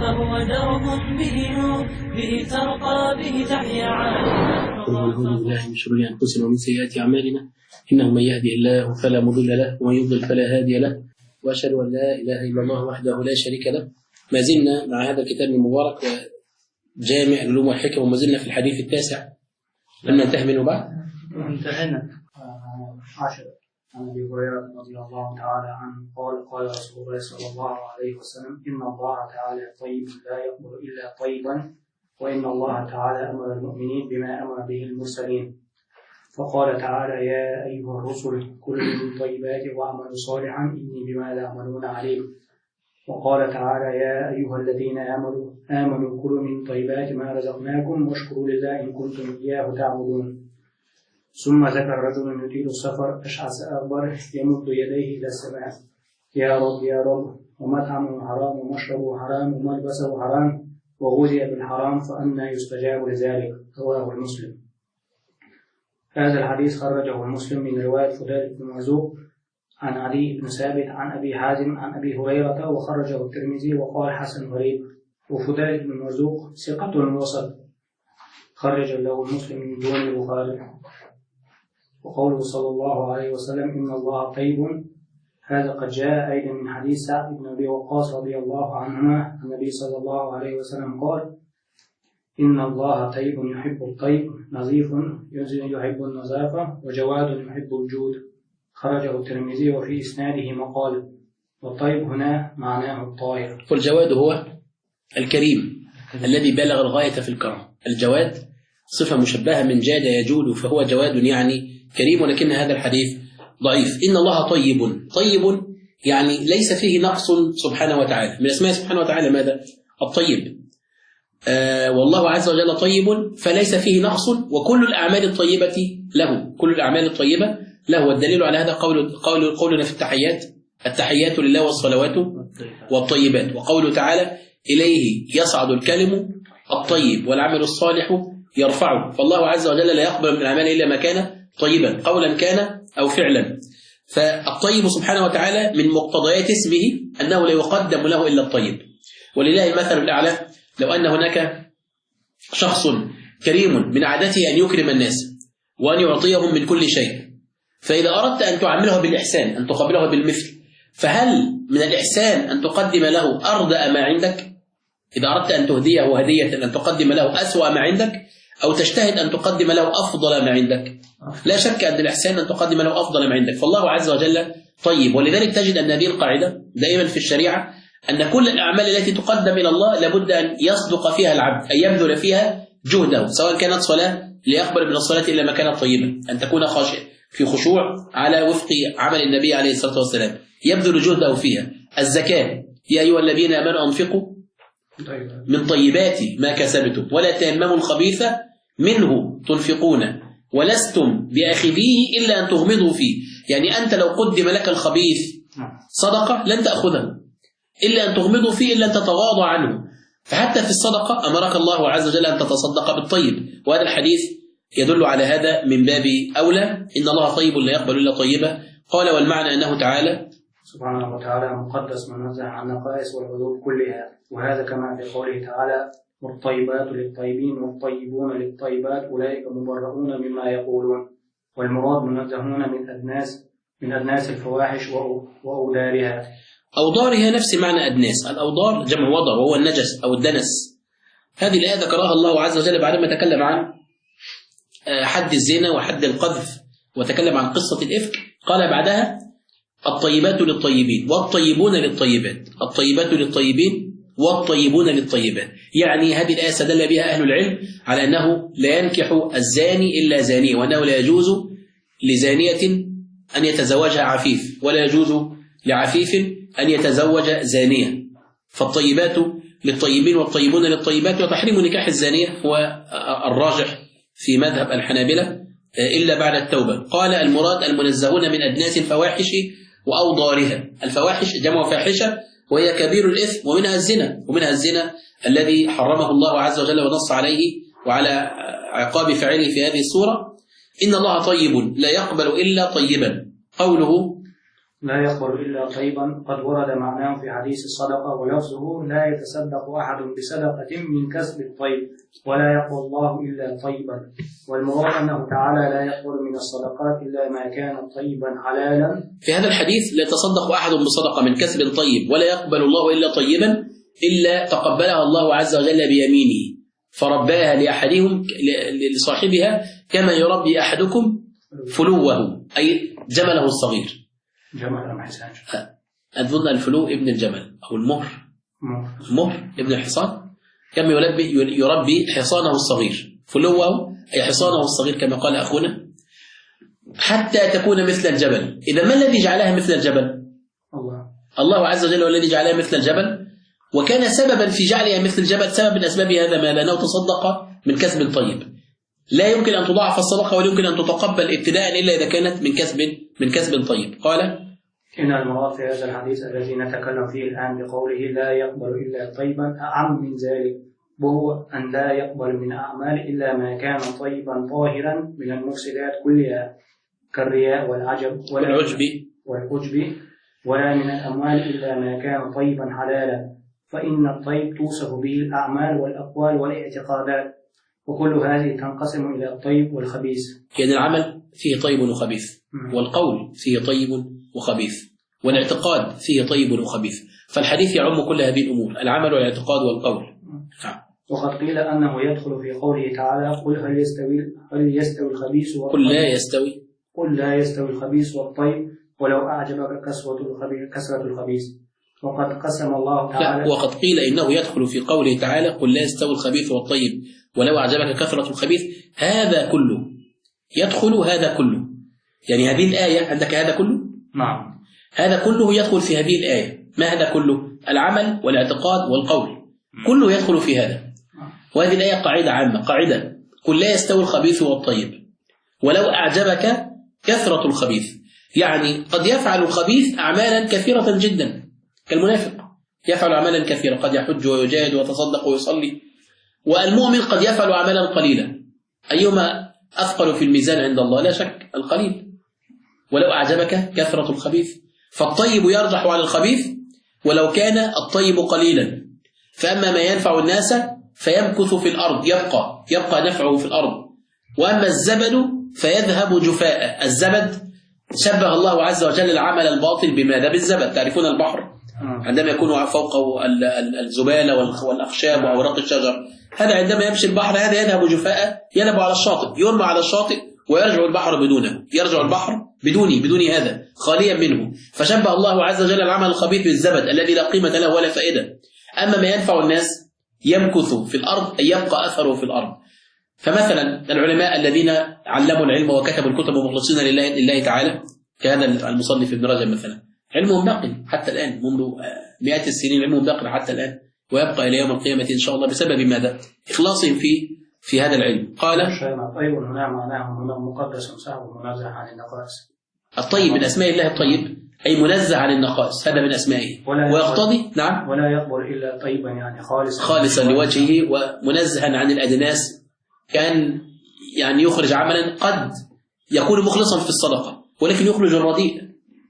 فهو درب به نور به ترقى به تحيا عالما. ونعوذ بالله من شرور أنفسنا ومن سيئات أعمالنا، إنه من يهدي الله فلا مضل له ومن يضلل فلا هادي له، وأشهد أن لا إله إلا الله وحده لا شريك له. ما زلنا مع هذا الكتاب المبارك وجامع العلوم والحكم، وما زلنا في الحديث التاسع. لم ننتهي منه بعد؟ انتهينا 10. عن ابي هريره رضي الله تعالى عنه قال قال رسول الله صلى الله عليه وسلم: ان الله تعالى طيب لا يقبل الا طيبا، وان الله تعالى امر المؤمنين بما امر به المرسلين. فقال تعالى: يا ايها الرسل كلوا من طيبات واعملوا صالحا اني بما تعملون عليم. وقال تعالى: يا ايها الذين امنوا كلوا من طيبات ما رزقناكم واشكروا لله ان كنتم اياه تعبدون. ثم ذكر رجل يطيل السفر أشعث أغبر يمد يديه إلى السماء: يا رب يا رب، ومطعمه حرام ومشربه حرام وملبسه حرام وغذي بالحرام فأنى يستجاب لذلك. رواه المسلم. هذا الحديث خرجه المسلم من رواية فضيل بن مرزوق عن علي بن ثابت عن أبي حازم عن أبي هريرة، وخرجه الترمذي وقال حسن غريب. وفضيل بن مرزوق ثقة وسط، خرج له المسلم من دون البخاري. وقوله صلى الله عليه وسلم: إن الله طيب، هذا قد جاء أيضا من حديث سعد بن أبي وقاص رضي الله عنهما. النبي صلى الله عليه وسلم قال: إن الله طيب يحب الطيب، نظيف يحب النظافة، وجواد يحب الجود. خرجه الترمذي وفي إسناده مقال، والطيب هنا معناه الطاهر. والجواد هو الكريم الذي بلغ الغاية في الكرم. الجواد صفة مشبهة من جاد يجود، فهو جواد يعني كريم، ولكن هذا الحديث ضعيف. إن الله طيب، طيب يعني ليس فيه نقص سبحانه وتعالى. من اسماء سبحانه وتعالى ماذا؟ الطيب. والله عز وجل طيب فليس فيه نقص، وكل الأعمال الطيبة له، كل الأعمال الطيبة له. والدليل على هذا قولنا في التحيات لله والصلوات والطيبات، وقوله تعالى: إليه يصعد الكلم الطيب والعمل الصالح يرفعه. فالله عز وجل لا يقبل من الأعمال إلا ما كان طيبا، قولا كان أو فعلا. فالطيب سبحانه وتعالى من مقتضيات اسمه أنه لا يقدم له إلا الطيب. ولله المثل الأعلى. لو أن هناك شخص كريم من عادته أن يكرم الناس وأن يعطيهم من كل شيء، فإذا أردت أن تعامله بالإحسان، أن تقابله بالمثل، فهل من الإحسان أن تقدم له أردأ ما عندك؟ إذا أردت أن تهديه هدية أن تقدم له أسوأ ما عندك، أو تجتهد أن تقدم له أفضل ما عندك؟ لا شك أن الإحسان أن تقدم له أفضل ما عندك. فالله عز وجل طيب. ولذلك تجد أن هذه القاعدة دائما في الشريعة، أن كل الأعمال التي تقدم إلى الله لابد أن يصدق فيها العبد، أن يبذل فيها جهده، سواء كانت صلاة ليقبل من الصلاة إلا ما كانت طيبة، أن تكون خاشع في خشوع على وفق عمل النبي عليه الصلاة والسلام، يبذل جهده فيها. الزكاة: يا أيها الذين آمنوا أنفقوا من طيبات ما كسبتم ولا تيمموا الخبيث منه تنفقون ولستم بآخذيه إلا أن تغمضوا فيه. يعني أنت لو قدم لك الخبيث صدقة لن تأخذه إلا أن تغمضوا فيه، إلا أن تتغاضى عنه. فحتى في الصدقة أمرك الله عز وجل أن تتصدق بالطيب، وهذا الحديث يدل على هذا من باب أولى. إن الله طيب لا يقبل إلا طيبة. قال: والمعنى أنه تعالى سبحانه وتعالى مقدس منزه عن النقائص والعيوب كلها، وهذا كما في قوله تعالى: والطيبات للطيبين والطيبون للطيبات أولئك مبرؤون مما يقولون. والمراد منزهون من أدناس الفواحش وأودارها. أوضارها نفس معنى أدناس. الأوضار جمع وضر وهو النجس أو الدنس. هذه الآية ذكرها الله عز وجل بعدما تكلم عن حد الزنا وحد القذف وتكلم عن قصة الإفك. قال بعدها: الطيبات للطيبين والطيبون للطيبات. الطيبات للطيبين والطيبون للطيبات. يعني هذه الآية استدل بها أهل العلم على أنه لا ينكح الزاني إلا زانية، وأنه لا يجوز لزانية أن يتزوجها عفيف، ولا يجوز لعفيف أن يتزوج زانية. فالطيبات للطيبين والطيبون للطيبات. وتحريم نكاح الزانية هو الراجح في مذهب الحنابلة إلا بعد التوبة. قال: المراد المنزهون من أدناس الفواحش وأوضارها. الفواحش جمع فاحشة، وهي كبير الإثم، ومنها الزنا الذي حرمه الله عز وجل ونص عليه وعلى عقاب فاعله في هذه السورة. إن الله طيب لا يقبل إلا طيبا. قوله لا يقبل إلا طيبا قد ورد معناه في حديث الصدقة، ولفظه لا يتصدق أحد بصدقة من كسب الطيب ولا يقبل الله إلا طيبا. والمراد أنه تعالى لا يقبل من الصدقات إلا ما كان طيبا حلالا. في هذا الحديث لا يتصدق أحد بصدقة من كسب طيب ولا يقبل الله إلا طيبا إلا تقبلها الله عز وجل بيمينه فرباها لأحدهم لصاحبها كما يربي أحدكم فلوه أي جمله الصغير. جمل ما حسانش. أظن الفلو ابن الجمل أو المهر ابن الحصان كما يربي حصانه الصغير فلوه أي حصانه الصغير كما قال أخونا حتى تكون مثل الجبل. إذا ما الذي جعلها مثل الجبل؟ الله عز وجل هو الذي جعلها مثل الجبل، وكان سببا في جعلها مثل الجبل سبب من أسباب هذا ما لأنه تصدق من كسب طيب. لا يمكن أن تضاعف الصدقة ولا يمكن أن تتقبل ابتداء إلا إذا كانت من كسب طيب. قال إن المراد في هذا الحديث الذي نتكلم فيه الآن بقوله لا يقبل إلا طيبا أعم من ذلك، وهو أن لا يقبل من أعمال إلا ما كان طيبا طاهرا من المفسدات كلها كالرياء والعجب والعجب ولا من الأموال إلا ما كان طيبا حلالا، فإن الطيب توصف به الأعمال والأقوال والاعتقادات، وكل هذه تنقسم إلى الطيب والخبيث. يعني العمل فيه طيب وخبيث، والقول فيه طيب وخبيث، والاعتقاد فيه طيب وخبيث، فالحديث يعم كل هذه الأمور، العمل والاعتقاد والقول. وقد قيل أنه يدخل في قوله تعالى قل هل يستوي الخبيث والطيب قل لا يستوي الخبيث والطيب ولو أعجبك كثرة الخبيث. وقد قسم الله تعالى وقد قيل إنه يدخل في قوله تعالى قل لا يستوي الخبيث والطيب ولو أعجبك كثرة الخبيث. هذا كله يدخل، هذا كله يعني هذه الآية عندك هذا كله؟ نعم. هذا كله يدخل في هذه الآية. ما هذا كله؟ العمل والاعتقاد والقول كله يدخل في هذا. وهذه الآية قاعدة عامة، قاعدة قل لا يستوي الخبيث والطيب ولو أعجبك كثرة الخبيث، يعني قد يفعل الخبيث أعمالا كثيرة جدا كالمنافق يفعل أعمالا كثيرة، قد يحج ويجاهد ويتصدق ويصلي، والمؤمن قد يفعل أعمالا قليلة. أيهما أثقل في الميزان عند الله؟ لا شك القليل. ولو أعجبك كثرة الخبيث، فالطيب يرجح على الخبيث ولو كان الطيب قليلا. فأما ما ينفع الناس فيمكث في الأرض، يبقى نفعه في الأرض. وأما الزبد فيذهب جفاء. الزبد شبه الله عز وجل العمل الباطل بماذا؟ بالزبد. تعرفون البحر عندما يكون فوقه الزبالة والأخشاب وأوراق الشجر، هذا عندما يمشي البحر هذا يذهب جفاء، يذهب على الشاطئ، يرمى على الشاطئ ويرجع البحر بدونه، يرجع البحر بدون هذا خاليا منه. فشبه الله عز وجل العمل الخبيث بالزبد الذي لا قيمة له ولا فائدة. أما ما ينفع الناس يمكث في الأرض أي يبقى أثره في الأرض. فمثلا العلماء الذين علموا العلم وكتبوا الكتب مخلصين لله تعالى كهذا المصنف ابن رجب مثلا، علمهم باق حتى الآن، منذ مئات السنين علمهم باق حتى الآن ويبقى إلى يوم القيامة إن شاء الله بسبب ماذا؟ إخلاصهم في هذا العلم. قال الطيب هنا معناه مقدس سهل منزه عن النقائص. الطيب من أسماء الله الطيب أي منزه عن النقائص، هذا من أسمائه ويقتضي نعم ولا يقبل إلا طيبا يعني خالصا لوجهه ومنزها عن الأدناس، كان يعني يخرج عملا قد يكون مخلصا في الصدقة ولكن يخرج الرديء،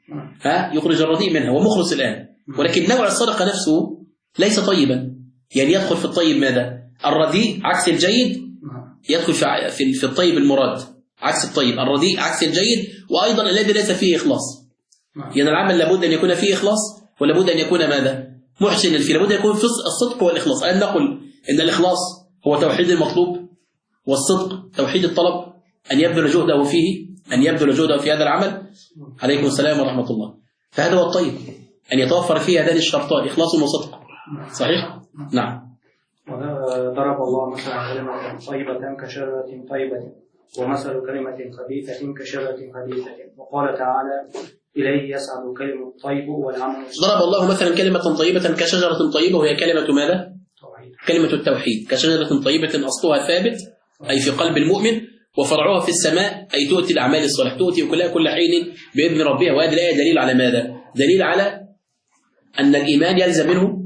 يخرج الرديء منها ومخلص الآن، ولكن نوع الصدقة نفسه ليس طيبا. يعني يدخل في الطيب ماذا؟ الرديء عكس الجيد، يدخل في الطيب المراد عكس الطيب، الرديء عكس الجيد، وأيضا الذي ليس فيه إخلاص. يعني العمل لابد أن يكون فيه إخلاص ولابد أن يكون ماذا؟ محسنا فيه، لابد أن يكون في الصدق والإخلاص. أن نقول إن الإخلاص هو توحيد المطلوب، والصدق توحيد الطلب، أن يبذل جهده فيه، أن يبذل جهده في هذا العمل. عليكم السلام ورحمة الله. فهذا هو الطيب، أن يتوفر فيه هذان الشرطان، إخلاص وصدق. صحيح؟ نعم. ضرب الله مثلا كلمة طيبة كشجرة طيبة ومثل كلمة خبيثة كشجرة خبيثة. وقال تعالى إليه يسعد كلمة الطيب والعمل. ضرب الله مثلا كلمة طيبة كشجرة طيبة، وهي كلمة ماذا؟ كلمة التوحيد. كشجرة طيبة أصلها ثابت أي في قلب المؤمن، وفرعها في السماء أي تؤتي الأعمال الصالحة، تؤتي كلها كل حين بإذن ربها. وهذه الآية دليل على ماذا؟ دليل على أن الإيمان يلزم منه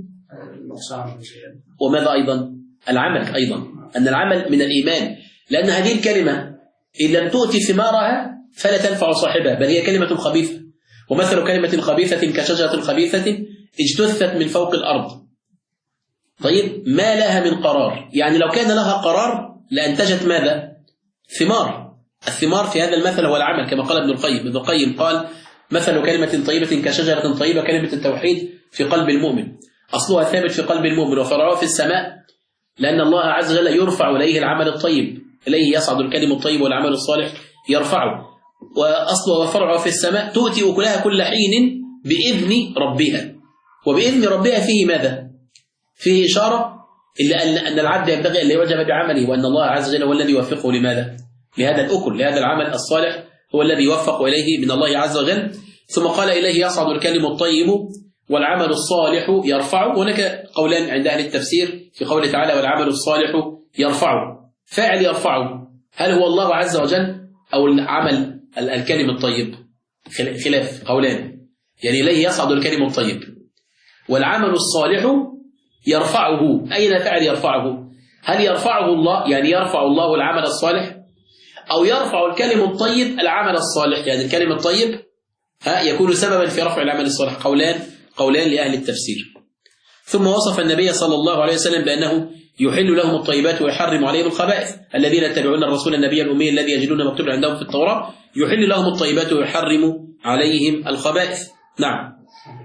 وماذا أيضا؟ العمل أيضا، أن العمل من الإيمان، لأن هذه الكلمة إن لم تؤتي ثمارها فلا تنفع صاحبها، بل هي كلمة خبيثة. ومثل كلمة خبيثة كشجرة خبيثة اجتثت من فوق الأرض. طيب ما لها من قرار، يعني لو كان لها قرار لأنتجت ماذا؟ ثمار. الثمار في هذا المثل هو العمل، كما قال ابن القيم. ابن القيم قال مثل كلمة طيبة كشجرة طيبة، كلمة التوحيد في قلب المؤمن أصلها ثابت في قلب المؤمن وفرعها في السماء، لأن الله عز وجل يرفع إليه العمل الطيب، إليه يصعد الكلم الطيب والعمل الصالح يرفعه، وأصلها وفرعها في السماء، تؤتي أكلها كل حين بإذن ربها. وبإذن ربها فيه ماذا؟ فيه إشارة إلا أن العبد ينبغي أن يعجب بعمله، وأن الله عز وجل هو الذي يوفقه لماذا؟ لهذا الأكل، لهذا العمل الصالح، هو الذي يوفق إليه من الله عز وجل. ثم قال إليه يصعد الكلم الطيب والعمل الصالح يرفعه. هناك قولان عند أهل التفسير في قوله تعالى والعمل الصالح يرفعه. فاعل يرفعه هل هو الله عز وجل أو العمل الكلم الطيب؟ خلاف قولان، يعني إليه يصعد الكلم الطيب والعمل الصالح يرفعه. أين فاعل يرفعه؟ هل يرفعه الله، يعني يرفع الله العمل الصالح، أو يرفع الكلم الطيب العمل الصالح، يعني الكلم الطيب يكون سببا في رفع العمل الصالح؟ قولان لأهل التفسير. ثم وصف النبي صلى الله عليه وسلم بأنه يحل لهم الطيبات ويحرم عليهم الخبائث. الذين يتبعون الرسول النبي الأمي الذي يجدون مكتوبا عندهم في التوراة يحل لهم الطيبات ويحرم عليهم الخبائث. نعم.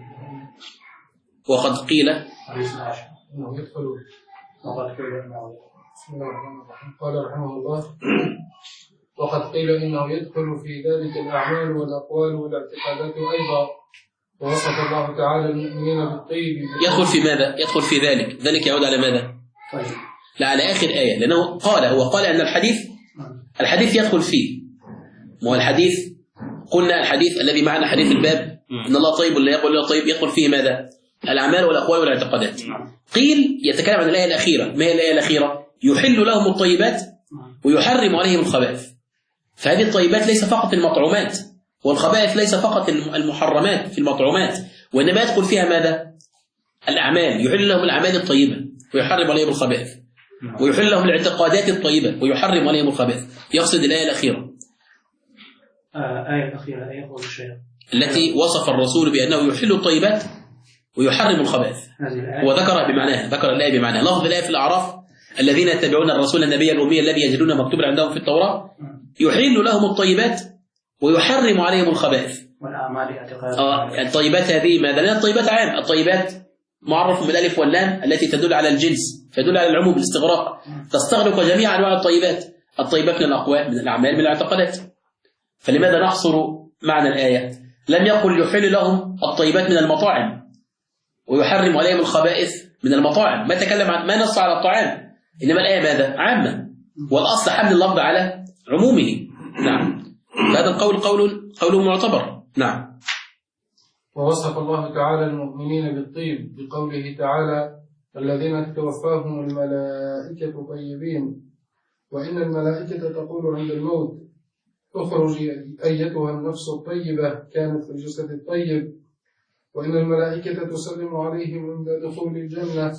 وقد قيل قال رحمه الله وقد قيل إنه يدخل في ذلك الأعمال والأقوال والاعتقادات أيضا. ووصف الله تعالى المؤمنين بالطيب. يدخل في ماذا؟ يدخل في ذلك يعود على ماذا؟ طيب. لا، على آخر آية، لأنه هو قال أن الحديث يدخل فيه. ما هو الحديث؟ قلنا الحديث الذي معنا حديث الباب إن الله طيب ولا يقول الله طيب، يدخل فيه ماذا؟ الأعمال والأقوال والاعتقادات. قيل يتكلم عن الآية الأخيرة. ما هي الآية الأخيرة؟ يحل لهم الطيبات ويحرم عليهم الخبائث. فهذه الطيبات ليس فقط المطعومات، والخبائث ليس فقط المحرمات في المطعومات، وإنما يدخل فيها ماذا؟ الأعمال. يحل لهم الأعمال الطيبة ويحرم عليهم الخبائث، ويحل لهم الاعتقادات الطيبة ويحرم عليهم الخبائث. يقصد الآية الأخيرة. آية الأخيرة آية قول الشيء التي وصف الرسول بأنه يحل الطيبات ويحرم الخبائث. وذكر بمعناها، ذكر الآية بمعناها. لفظ الآية في الأعراف الذين يتبعون الرسول النبي الأمي الذي يجدون مكتوبا عندهم في التوراة يحل لهم الطيبات ويحرم عليهم الخبائث. والأعمال اعتقاد. الطيبات هذه ماذا؟ لأن الطيبات عام. الطيبات معرف بالألف واللام التي تدل على الجنس، فيدل على العموم الاستغراق، تستغرق جميع أنواع الطيبات. الطيبات من الأقوال، من الأعمال، من الاعتقادات. فلماذا نحصر معنى الآية؟ لم يقل يحل لهم الطيبات من المطاعم ويحرم عليهم الخبائث من المطاعم، ما تكلم عن، ما نص على الطعام، إنما الآية ماذا؟ عامة، والأصل حمل اللفظ على عمومه. نعم. هذا القول قول معتبر. نعم. ووصف الله تعالى المؤمنين بالطيب بقوله تعالى الذين تتوفاهم الملائكة طيبين، وإن الملائكة تقول عند الموت اخرجي أيتها النفس الطيبة كانت في الجسد الطيب، وإن الملائكة تسلم عليهم عند دخول الجنة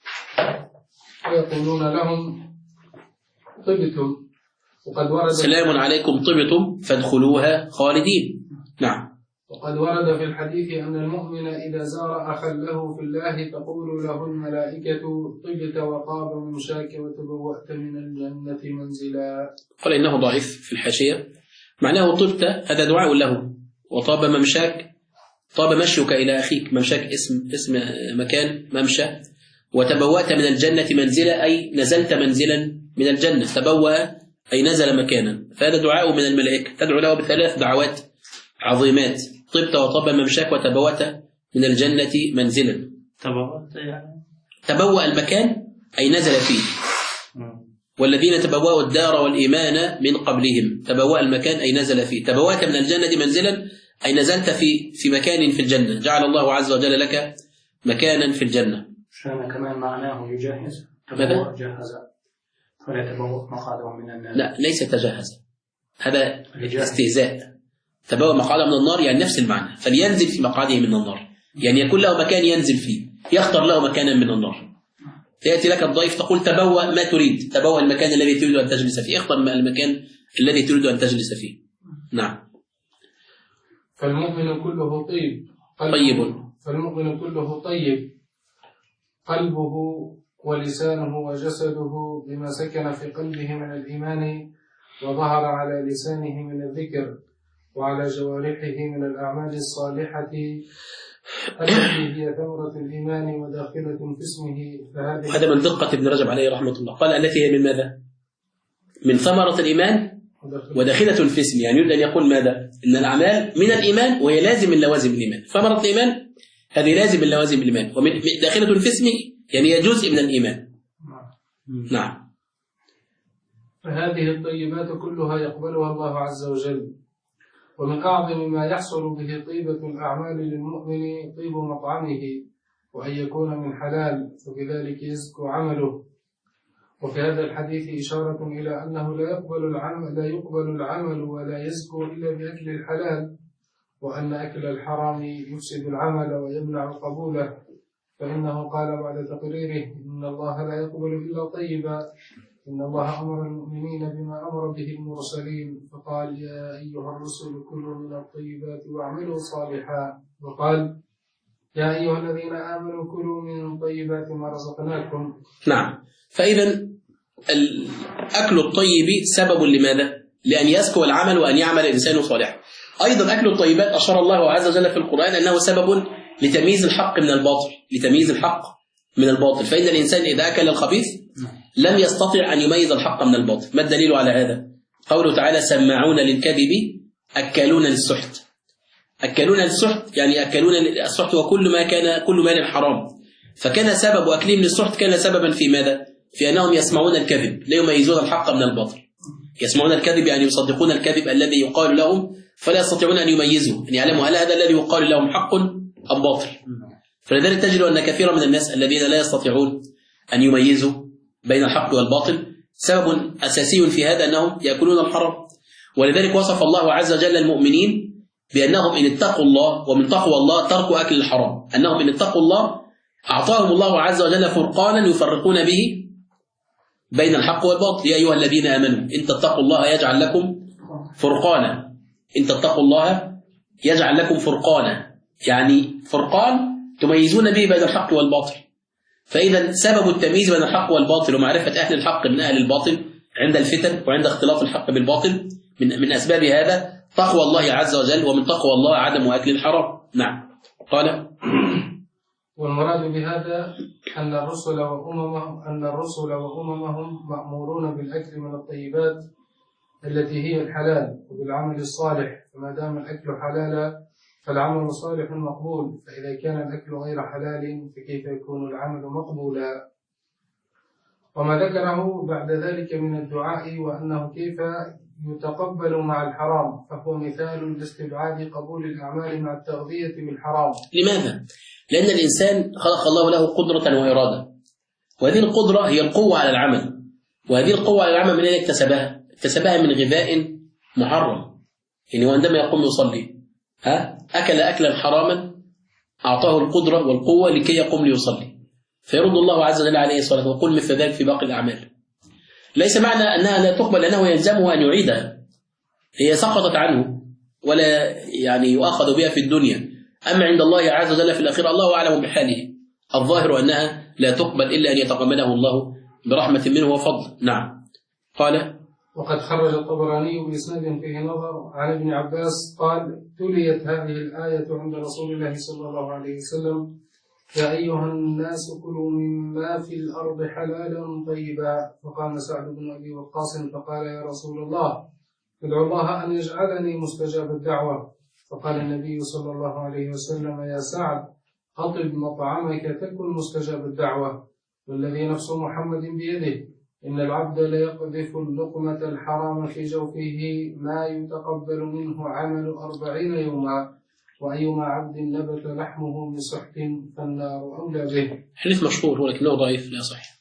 ويقولون لهم طبتم، وقد ورد سلام عليكم طبتم فادخلوها خالدين. نعم. وقد ورد في الحديث أن المؤمن إذا زار أخا له في الله تقول له الملائكة طبت وطاب ممشاك وتبوأت من الجنة منزلا. قال إنه ضعيف في الحاشية، معناه طبت هذا دعاء له، وطاب ممشاك طاب مشيك إلى أخيك. ممشاك اسم مكان ممشى، وتبوأت من الجنة منزلا أي نزلت منزلا من الجنة. تبوأ أي نزل مكانا، فهذا دعاء من الملائكة تدعو له بثلاث دعوات عظيمات: طبت وطاب ممشاك وتبوأت من الجنة منزلا. تبوأ المكان أي نزل فيه، والذين تبوأوا الدار والإيمان من قبلهم. تبوأ المكان أي نزل فيه. تبوأت من الجنة منزلا أي نزلت في مكان في الجنة، جعل الله عز وجل لك مكانا في الجنة. شأن كمان معناه يجهز. ماذا؟ جهز ولا تبوأ مقعده من النار. لا، ليس تجهز، هذا استهزاء. تبوأ مقعده من النار يعني نفس المعنى، فلينزل في مقعده من النار، يعني يكون له مكان ينزل فيه، يختار له مكانا من النار. يأتي لك الضيف تقول تبوأ ما تريد، تبوأ المكان الذي تريد أن تجلس فيه، اختر المكان الذي تريد أن تجلس فيه. نعم. فالمؤمن كله طيب فالمؤمن كله طيب قلبه ولسانه وجسده بما سكن في قلبه من الإيمان وظهر على لسانه من الذكر وعلى جوارحه من الأعمال الصالحة التي هي ثمرة الإيمان وداخلة في اسمه. هذا من دقة ابن رجب عليه رحمة الله. قال التي هي من ماذا؟ من ثمرة الإيمان وداخلة في اسمه، يعني يريد أن يقول ماذا؟ إن الأعمال من الإيمان وهي لازم من لوازم الإيمان. ثمرة الإيمان هذه لازم من لوازم الإيمان، ومن داخلة في اسمه يعني هي جزء من الإيمان. نعم. فهذه الطيبات كلها يقبلها الله عز وجل. ومن أعظم ما يحصل به طيبة الأعمال للمؤمن طيب مطعمه وأن يكون من حلال، وبذلك يزكو عمله. وفي هذا الحديث إشارة إلى أنه لا يقبل العمل ولا يزكو إلا بأكل الحلال، وأن أكل الحرام يفسد العمل ويمنع قبوله، فإنه قال بعد تقريره: إن الله لا يقبل إلا طيبا، إن الله أمر المؤمنين بما أمر به المرسلين، فقال: يا أيها الرسل كلوا من الطيبات واعملوا صالحا، وقال: يا أيها الذين آمنوا كلوا من طيبات ما رزقناكم. نعم. فإذا أكل الطيب سبب لماذا؟ لأن يزكو العمل وأن يعمل الإنسان صالحا. أيضا أكل الطيبات أشار الله عز وجل في القرآن أنه سبب لتمييز الحق من الباطل، لتمييز الحق من الباطل. فإن الإنسان إذا أكل الخبيث لم يستطع أن يميز الحق من الباطل. ما الدليل على هذا؟ قوله تعالى: سماعون للكذب أكالون للسحت. أكالون للسحت يعني أكالون السحت وكل مال حرام. فكان سبب أكلهم للسحت كان سببا في ماذا؟ في أنهم يسمعون الكذب لا يميزون الحق من الباطل. يسمعون الكذب يعني يصدقون الكذب الذي يقال لهم، فلا يستطيعون أن يميزوا، أن يعلموا هل هذا الذي يقال لهم حق أم باطل. فلذلك تجد أن كثيرا من الناس الذين لا يستطيعون أن يميزوا بين الحق والباطل سبب أساسي في هذا أنهم يأكلون الحرام. ولذلك وصف الله عز وجل المؤمنين بأنهم إن اتقوا الله، ومن تقوى الله تركوا أكل الحرام، أنهم إن اتقوا الله أعطاهم الله عز وجل فرقانا يفرقون به بين الحق والباطل. يا أيها الذين آمنوا إن تتقوا الله يجعل لكم فرقانا، إن تتقوا الله يجعل لكم فرقانا، يعني فرقان تميزون به بين الحق والباطل. فإذا سبب التمييز بين الحق والباطل ومعرفة أهل الحق من أهل الباطل عند الفتن وعند اختلاط الحق بالباطل من أسباب هذا تقوى الله عز وجل، ومن تقوى الله عدم أكل الحرام. نعم. قال: والمراد بهذا أن الرسل وأممهم مأمورون بالأكل من الطيبات التي هي الحلال وبالعمل الصالح، فما دام الأكل حلالا فالعمل صالح مقبول، فإذا كان الأكل غير حلال فكيف يكون العمل مقبولا؟ وما ذكره بعد ذلك من الدعاء وأنه كيف يتقبل مع الحرام فهو مثال لاستبعاد قبول الأعمال مع التغذية بالحرام. لماذا؟ لأن الإنسان خلق الله له قدرة وإرادة، وهذه القدرة هي القوة على العمل، وهذه القوة على العمل من أين اكتسبها؟ اكتسبها من غذاء محرم. يعني وعندما يقوم يصلي أكل أكلا حراما أعطاه القدرة والقوة لكي يقوم ليصلي، فيرد الله عز وجل عليه الصلاة ويقول مثل ذلك في باقي الأعمال. ليس معنى أنها لا تقبل أنه يلزمه أن يعيدها، هي سقطت عنه ولا يعني يؤخذ بها في الدنيا، أما عند الله عز وجل في الآخرة الله أعلم بحاله. الظاهر أنها لا تقبل إلا أن يتقبله الله برحمة منه وفضل. نعم. قال: وقد خرج الطبراني بإسناد فيه نظر عن ابن عباس قال: تليت هذه الآية عند رسول الله صلى الله عليه وسلم: يا أيها الناس كلوا مما في الأرض حلالا طيبا. فقام سعد بن أبي وقاص فقال: يا رسول الله، ادعو الله أن يجعلني مستجاب الدعوة. فقال النبي صلى الله عليه وسلم: يا سعد، أطب مطعمك تكن مستجاب الدعوة، والذي نفس محمد بيده إن العبد ليقذف اللقمة الحرام في جوفه ما يتقبل منه عمل 40 يوما، وأيما عبد نبت لحمه من سحت فالنار أولى به. حديث مشهور ولكنه ضعيف لا صحيح.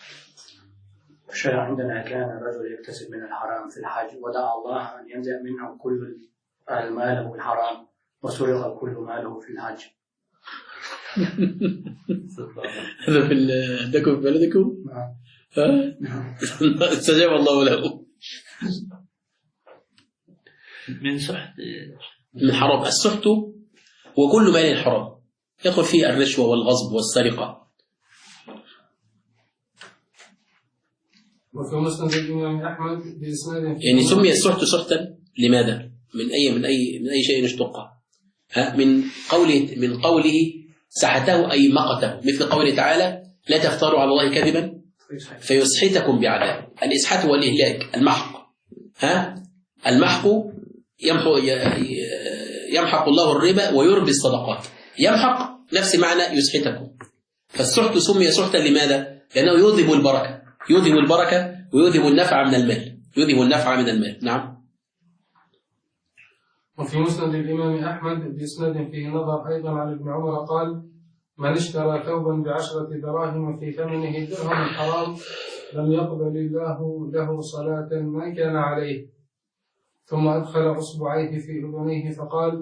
الشرع عندنا كان الرجل يكتسب من الحرام في الحج ودعا الله أن ينزع منه كل المال الحرام وسرق كل ماله في الحج. هذا في عندكم في بلدكم؟ استجاب الله له. من سحت من حرام. السحت وكل مال حرام يدخل فيه الرشوة والغصب والسرقة. وفي مسند الإمام أحمد بإسناد يعني سمي السحت سحتا لماذا؟ من أي شيء اشتق؟ من قوله سحته أي مقته، مثل قوله تعالى لا تفتروا على الله كذبا فيسحتكم بعذاب. الإسحات هو الإهلاك، المحق. المحق يمحق الله الربا ويربي الصدقات. يمحق نفس معنى يسحتكم. فالسحت سمي سحتا لماذا؟ لأنه يذهب البركة ويذهب النفع من المال. نعم. وفي مسند الإمام أحمد بإسناد فيه نظر أيضا عن ابن عمر قال: من اشترى ثوبا ب10 دراهم في ثمنه درهم حرام لم يقبل الله له صلاة ما كان عليه، ثم أدخل أصبعيه في أذنيه فقال: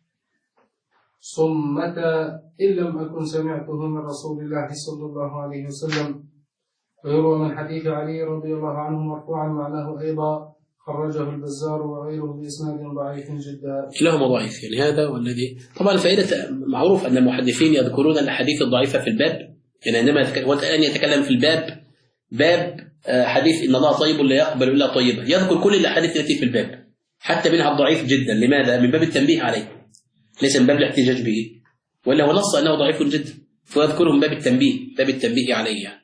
صمتا إن لم أكن سمعته من رسول الله صلى الله عليه وسلم. ويروى من حديث علي رضي الله عنه مرفوعا معناه أيضا، خرجه البزار وغيره بإسناد ضعيف جدا. كلاهما ضعيف، يعني هذا والذي طبعا الفائدة معروف أن المحدثين يذكرون الأحاديث الضعيفة في الباب، يعني عندما الآن يتكلم في الباب باب حديث إن الله طيب لا يقبل إلا طيبا، يذكر كل الأحاديث التي في الباب حتى منها الضعيف جدا. لماذا؟ من باب التنبيه عليه، ليس من باب الاحتجاج به، ولا هو نص أنه ضعيف جدا فيذكره من باب التنبيه عليه يعني.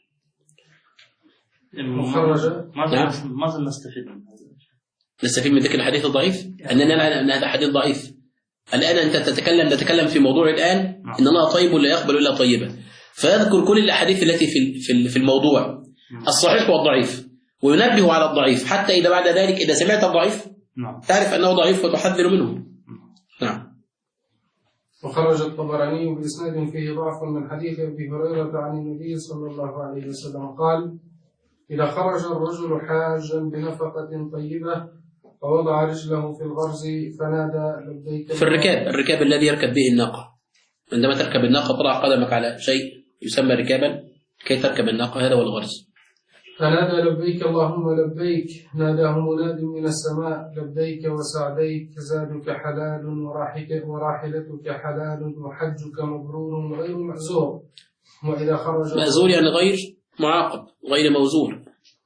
ماذا نستفيد من ذكر الحديث الضعيف؟ أن هذا حديث ضعيف. الآن أنت تتكلم في موضوع الآن إن الله طيب لا يقبل إلا طيبا، فيذكر كل الأحاديث التي في الموضوع الصحيح والضعيف، وينبه على الضعيف حتى إذا بعد ذلك إذا سمعت الضعيف تعرف أنه ضعيف وتحذر منه. نعم. وخرج الطبراني بإسناد فيه ضعف من حديث أبي هريرة عن النبي صلى الله عليه وسلم قال: إذا خرج الرجل حاجا بنفقة طيبة فوضع رجله في الغرز فنادى لبيك. في الركاب الذي يركب به الناقة، عندما تركب الناقة تضع قدمك على شيء يسمى ركابا كي تركب الناقة، هذا هو الغرز. فنادى لبيك اللهم لبيك، ناداه مناد من السماء لبيك وسعديك، زادك حلال وراحلتك حلال وحجك مبرور غير مأزور. وإذا خرج مأزور يعني غير معاقب غير موزور.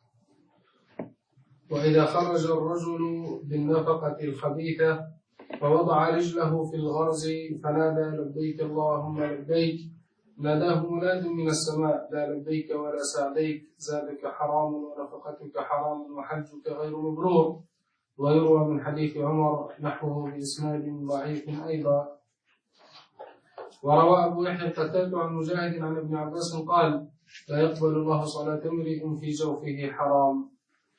وإذا خرج الرجل بالنفقة الخبيثة فوضع رجله في الغرز فنادى لبيك اللهم لبيك، ناداه مناد من السماء لا لبيك ولا سعديك، زادك حرام ونفقتك حرام وحجك غير مبرور. ويروى من حديث عمر نحوه بإسناد ضعيف أيضا. وروى أبو يحيى القتال عن مجاهد عن ابن عباس قال: لا يقبل الله صلاة امرئ في جوفه حرام.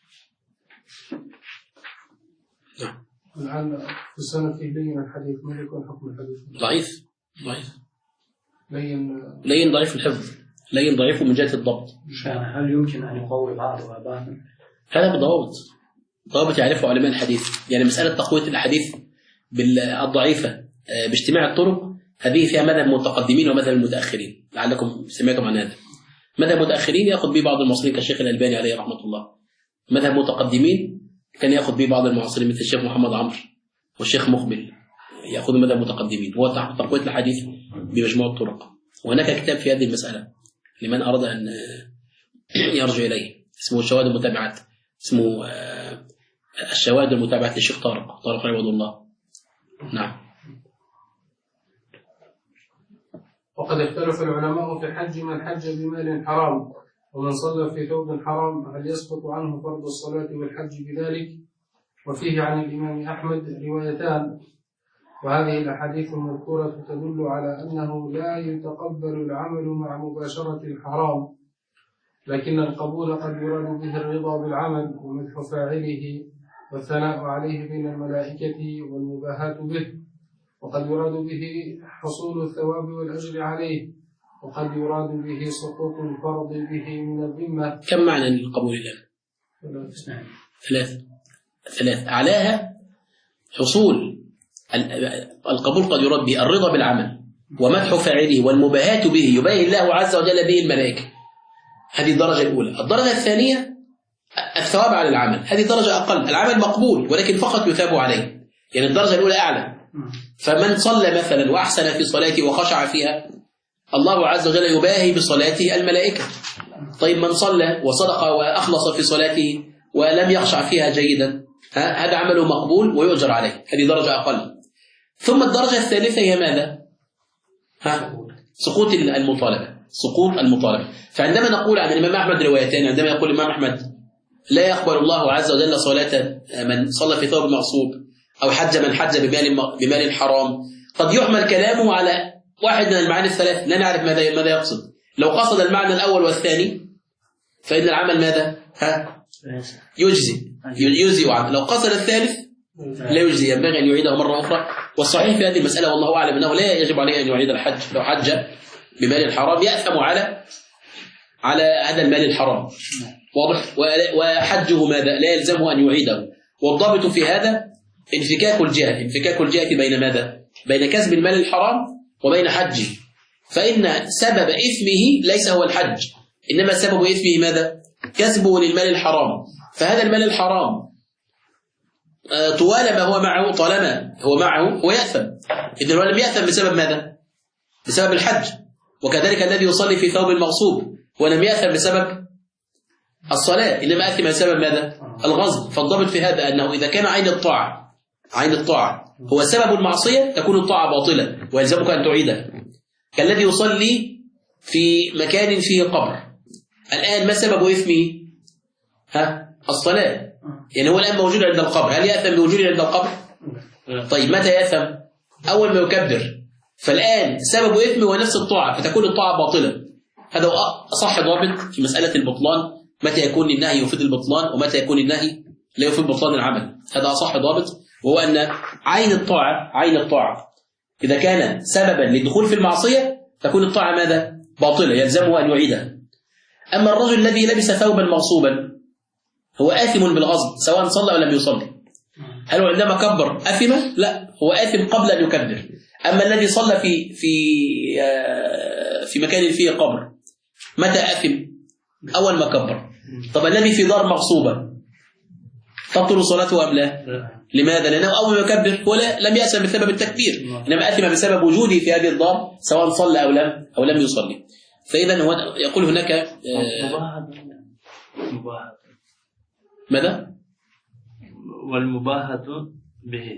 الآن في السنة في لين الحديث، ما يكون حكم الحديث؟ ضعيف لين ضعيف الحفظ، لين ضعيف من جهة الضبط. هل يمكن أن يقوي بعضها بعضا؟ هذا بضوابط يعرفه علماء الحديث. يعني مسألة تقوية الحديث بالضعيفة باجتماع الطرق هذه فيها مذهب المتقدمين ومذهب المتأخرين، لعلكم سمعتم عن هذا. مذهب المتأخرين يأخذ به بعض المعاصرين كالشيخ الألباني عليه رحمة الله، مذهب المتقدمين كان يأخذ به بعض المعاصرين مثل الشيخ محمد عمرو والشيخ مقبل، يأخذ مذهب المتقدمين هو تقوية الحديث بمجموع الطرق. وهناك كتاب في هذه المسألة لمن أراد أن يرجع إليه اسمه الشواهد المتابعات، اسمه الشواهد المتابعات للشيخ طارق عبد الله. نعم. وقد اختلف العلماء في حج من حج بمال حرام ومن صلى في ثوب حرام هل يسقط عنه فرض الصلاة والحج بذلك. وفيه عن الإمام أحمد روايتان، وهذه الأحاديث المذكورة تدل على أنه لا يتقبل العمل مع مباشرة الحرام، لكن القبول قد يراد به الرضا بالعمل ومدح فاعله والثناء عليه بين الملائكة والمباهاة به، وقد يراد به حصول الثواب والأجر عليه، وقد يراد به سقوط الفرض به من الذمة. كم معنى للقبول الآن؟ ثلاث. أعلاها حصول القبول قد يراد به الرضا بالعمل ومدح فاعله والمباهاة به، يباهي الله عز وجل به الملائكة، هذه الدرجة الأولى. الدرجة الثانية الثواب على العمل، هذه درجة أقل، العمل مقبول ولكن فقط يثاب عليه، يعني الدرجة الأولى أعلى، فمن صلى مثلا وأحسن في صلاته وخشع فيها، الله عز وجل يباهي بصلاته الملائكة. طيب من صلى وصدق وأخلص في صلاته ولم يخشع فيها جيدا، هذا عمله مقبول ويؤجر عليه، هذه درجة أقل. ثم الدرجة الثالثة هي ماذا؟ سقوط المطالبة، سقوط المطالبة. فعندما نقول عن الإمام أحمد روايتين، عندما يقول الإمام أحمد لا يقبل الله عز وجل صلاة من صلى في ثوب مغصوب، أو حج من حج بمال حرام، قد يحمل كلامه على واحد من المعاني الثلاث، لا نعرف ماذا يقصد. لو قصد المعنى الأول والثاني فإن العمل ماذا؟ يجزي عنه. لو قصد الثالث لا يجزي، ينبغي أن يعيده مرة أخرى. والصحيح في هذه المسألة والله أعلم أنه لا يجب عليه أن يعيد الحج. لو حج بمال الحرام يأثم على هذا المال الحرام، واضح؟ وحجه ماذا؟ لا يلزمه أن يعيده. والضابط في هذا انفكاك الجهة بين ماذا؟ بين كسب المال الحرام وبين حجه. فإن سبب إثمه ليس هو الحج، إنما سبب إثمه ماذا؟ كسبه للمال الحرام. فهذا المال الحرام طوال ما هو معه، طالما هو معه هو يأثم. إذن هو لم يأثم بسبب ماذا؟ بسبب الحج. وكذلك الذي يصلي في ثوب المغصوب هو لم يأثم بسبب الصلاة، إنما أثم بسبب ماذا؟ الغصب. فالضابط في هذا أنه إذا كان عين الطاعة هو سبب المعصية تكون الطاعة باطلة ويلزمك أن تعيدها. كالذي يصلي في مكان فيه قبر، الآن ما سبب إثمه؟ الصلاة. يعني هو الآن موجود عند القبر، هل يأثم بوجوده عند القبر؟ طيب متى يأثم؟ أول ما يكبر. فالآن سبب إثمه هو نفس الطاعة، فتكون الطاعة باطلة. هذا هو أصح ضابط في مسألة البطلان، متى يكون النهي يفيد البطلان ومتى يكون النهي لا يفيد بطلان العمل. هذا أصح ضابط، وهو أن عين الطاعة إذا كان سببا للدخول في المعصية تكون الطاعة ماذا؟ باطلة، يلزمه أن يعيدها. أما الرجل الذي لبس ثوبا مغصوبا هو آثم بالغصب سواء صلى أو لم يصلي. هل عندما كبر أثم؟ لا، هو آثم قبل أن يكبر. أما الذي صلى في مكان فيه قبر متى أثم؟ أول ما كبر. طب الذي في دار مغصوبة تبطل صلاته أم لا؟ لماذا؟ لأنه أول ما يكبر هو لم يأثم بسبب التكبير، إنما أثم بسبب وجوده في هذه الدار سواء صلى أو لم يصلي. فإذا هو يقول هناك ماذا؟ والمباهة به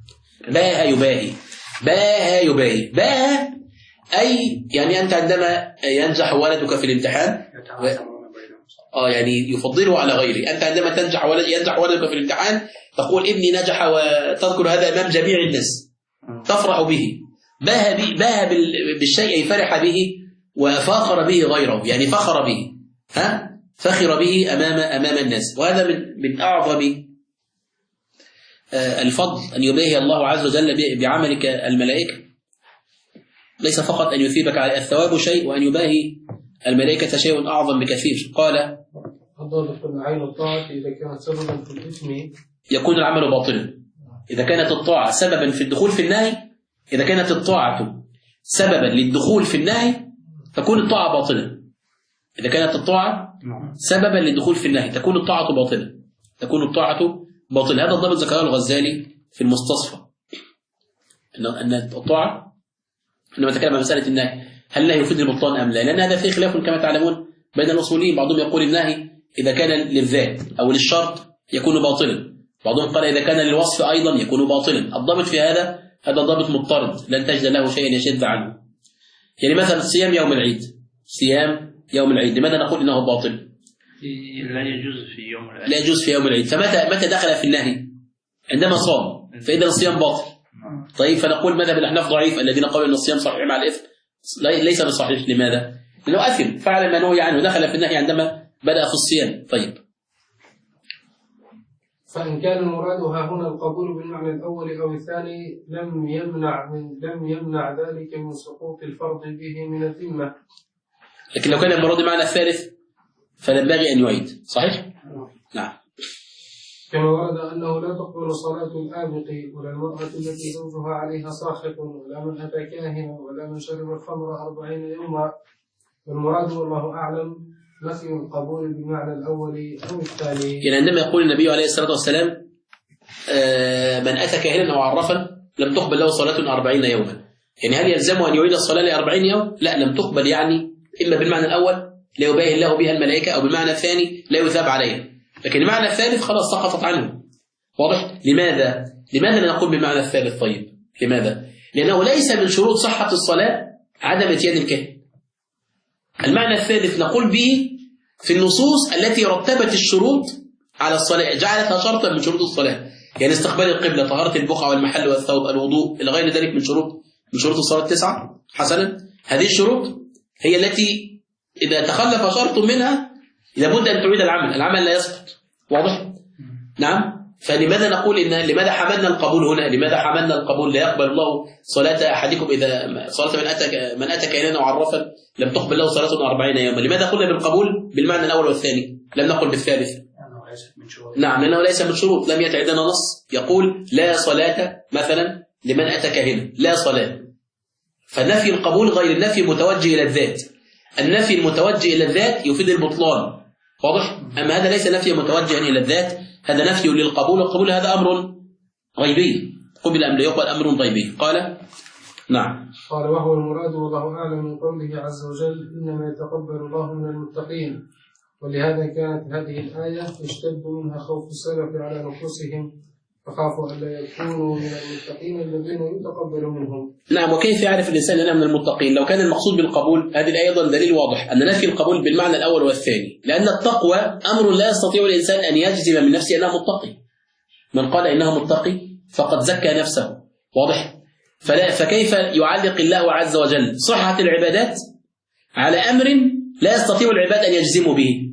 باها يباهي أي يعني أنت عندما ينجح ولدك في الامتحان يعني يفضله على غيره. أنت عندما ينجح ولدك في الامتحان تقول ابني نجح، وتذكر هذا أمام جميع الناس، تفرح به. باها بالشيء، فرح به وفاخر به غيره، يعني فخر به، فخر به أمام الناس. وهذا من أعظم الفضل أن يباهي الله عز وجل بعملك الملائكة. ليس فقط أن يثيبك على الثواب شيء، وأن يباهي الملائكة شيء أعظم بكثير. قال الضابط أن عين الطاعة إذا كانت سببا في الإثم يكون العمل باطلا. إذا كانت الطاعة سببا في الدخول في النهي، إذا كانت الطاعة سببا للدخول في النهي تكون الطاعة باطلة. إذا كانت الطاعة سببا للدخول في النهي تكون الطاعة باطلة. هذا الضابط ذكره الغزالي في المستصفى، أن الطاعة عندما نتكلم عن مسألة النهي هل لا يفيد البطلان أم لا، لأن هذا فيه خلاف كما تعلمون بين الأصوليين. بعضهم يقول النهي إذا كان للذات أو للشرط يكون باطلا، بعضهم قال إذا كان للوصف أيضا يكون باطلا. الضابط في هذا ضابط مضطرد لن تجد له شيئا يشذ عنه. يعني مثلا صيام يوم العيد لماذا نقول إنه باطل؟ لا يجوز في يوم العيد. لا يجوز في يوم العيد. فمتى دخل في النهي؟ عندما صام، فإذا الصيام باطل. طيب فنقول ماذا بالأحناف ضعيف الذين قالوا أن الصيام صحيح مع الإثم؟ ليس بصحيح. لماذا؟ لأنه أثم، فعل ما نهي عنه، دخل في النهي عندما بدأ في الصيام. طيب فإن كان المراد هنا القبول بالمعنى الأول أو الثاني لم يمنع ذلك من سقوط الفرض به من الذمة. لكن لو كان المراد معنى الثالث فينبغي أن يعيد. صحيح؟ نعم. كما ورد أنه لا تقبل صلاة الآبق ولا المرأة التي زوجها عليها ساخط ولا من أتى كاهنا ولا من شرب الخمر 40 يوما. والمراد والله أعلم نفي القبول بالمعنى الأول أو الثاني. يعني عندما يقول النبي عليه الصلاة والسلام من أتى كاهنا أو عرفا لم تقبل له صلاة 40 يوما. يعني هل يلزمه أن يعيد الصلاة ل40 يوم؟ لا، لم تقبل، يعني إما بالمعنى الأول لا يباهي الله بها الملائكة، أو بالمعنى الثاني لا يثاب عليها. لكن المعنى الثالث خلاص سقطت عنه. واضح؟ لماذا لا نقول بالمعنى الثالث؟ طيب لماذا؟ لأنه ليس من شروط صحة الصلاة عدم اتيان الكاهن. المعنى الثالث نقول به في النصوص التي رتبت الشروط على الصلاة، جعلتها شرطا من شروط الصلاة، يعني استقبال القبلة، طهارة البقعة والمحل والثوب، الوضوء، إلى غير ذلك من شروط الصلاة 9. حسنا، هذه الشروط هي التي إذا تخلف شرط منها لابد أن تعيد العمل لا يسقط. واضح؟ نعم. فلماذا نقول لماذا حملنا القبول هنا؟ لماذا حملنا القبول؟ لا يقبل الله صلاة أحدكم إذا صلاة من أتى كائنا أو عرفا لم تقبل له صلاة 40 يوما. لماذا قلنا بالقبول بالمعنى الأول والثاني؟ لم نقل بالثالث. نعم، لأنه ليس من شروط، لم يأتي عندنا نص يقول لا صلاة مثلا لمن أتى كاهنا، لا صلاة. فنفي القبول غير النفي متوجه إلى الذات. النفي المتوجه إلى الذات يفيد البطلان. واضح؟ أما هذا ليس نفي متوجها إلى الذات، هذا نفي للقبول، والقبول هذا أمر غيبي، قبل أم لا يقبل أمر غيبي. قال نعم. قال وهو المراد والله أعلم من قوله عز وجل إنما يتقبل الله من المتقين. ولهذا كانت هذه الآية يشتد منها خوف السلف على نفوسهم، فخافوا ألا يكونوا من المتقين الذين يتقبل منهم. نعم. وكيف يعرف الإنسان أنه من المتقين؟ لو كان المقصود بالقبول، هذه الآية أيضا دليل واضح أن نفي القبول بالمعنى الأول والثاني، لأن التقوى أمر لا يستطيع الإنسان أن يجزم من نفسه أنه متقي. من قال إنه متقي فقد زكى نفسه. واضح؟ فكيف يعلق الله عز وجل صحة العبادات على أمر لا يستطيع العباد أن يجزموا به؟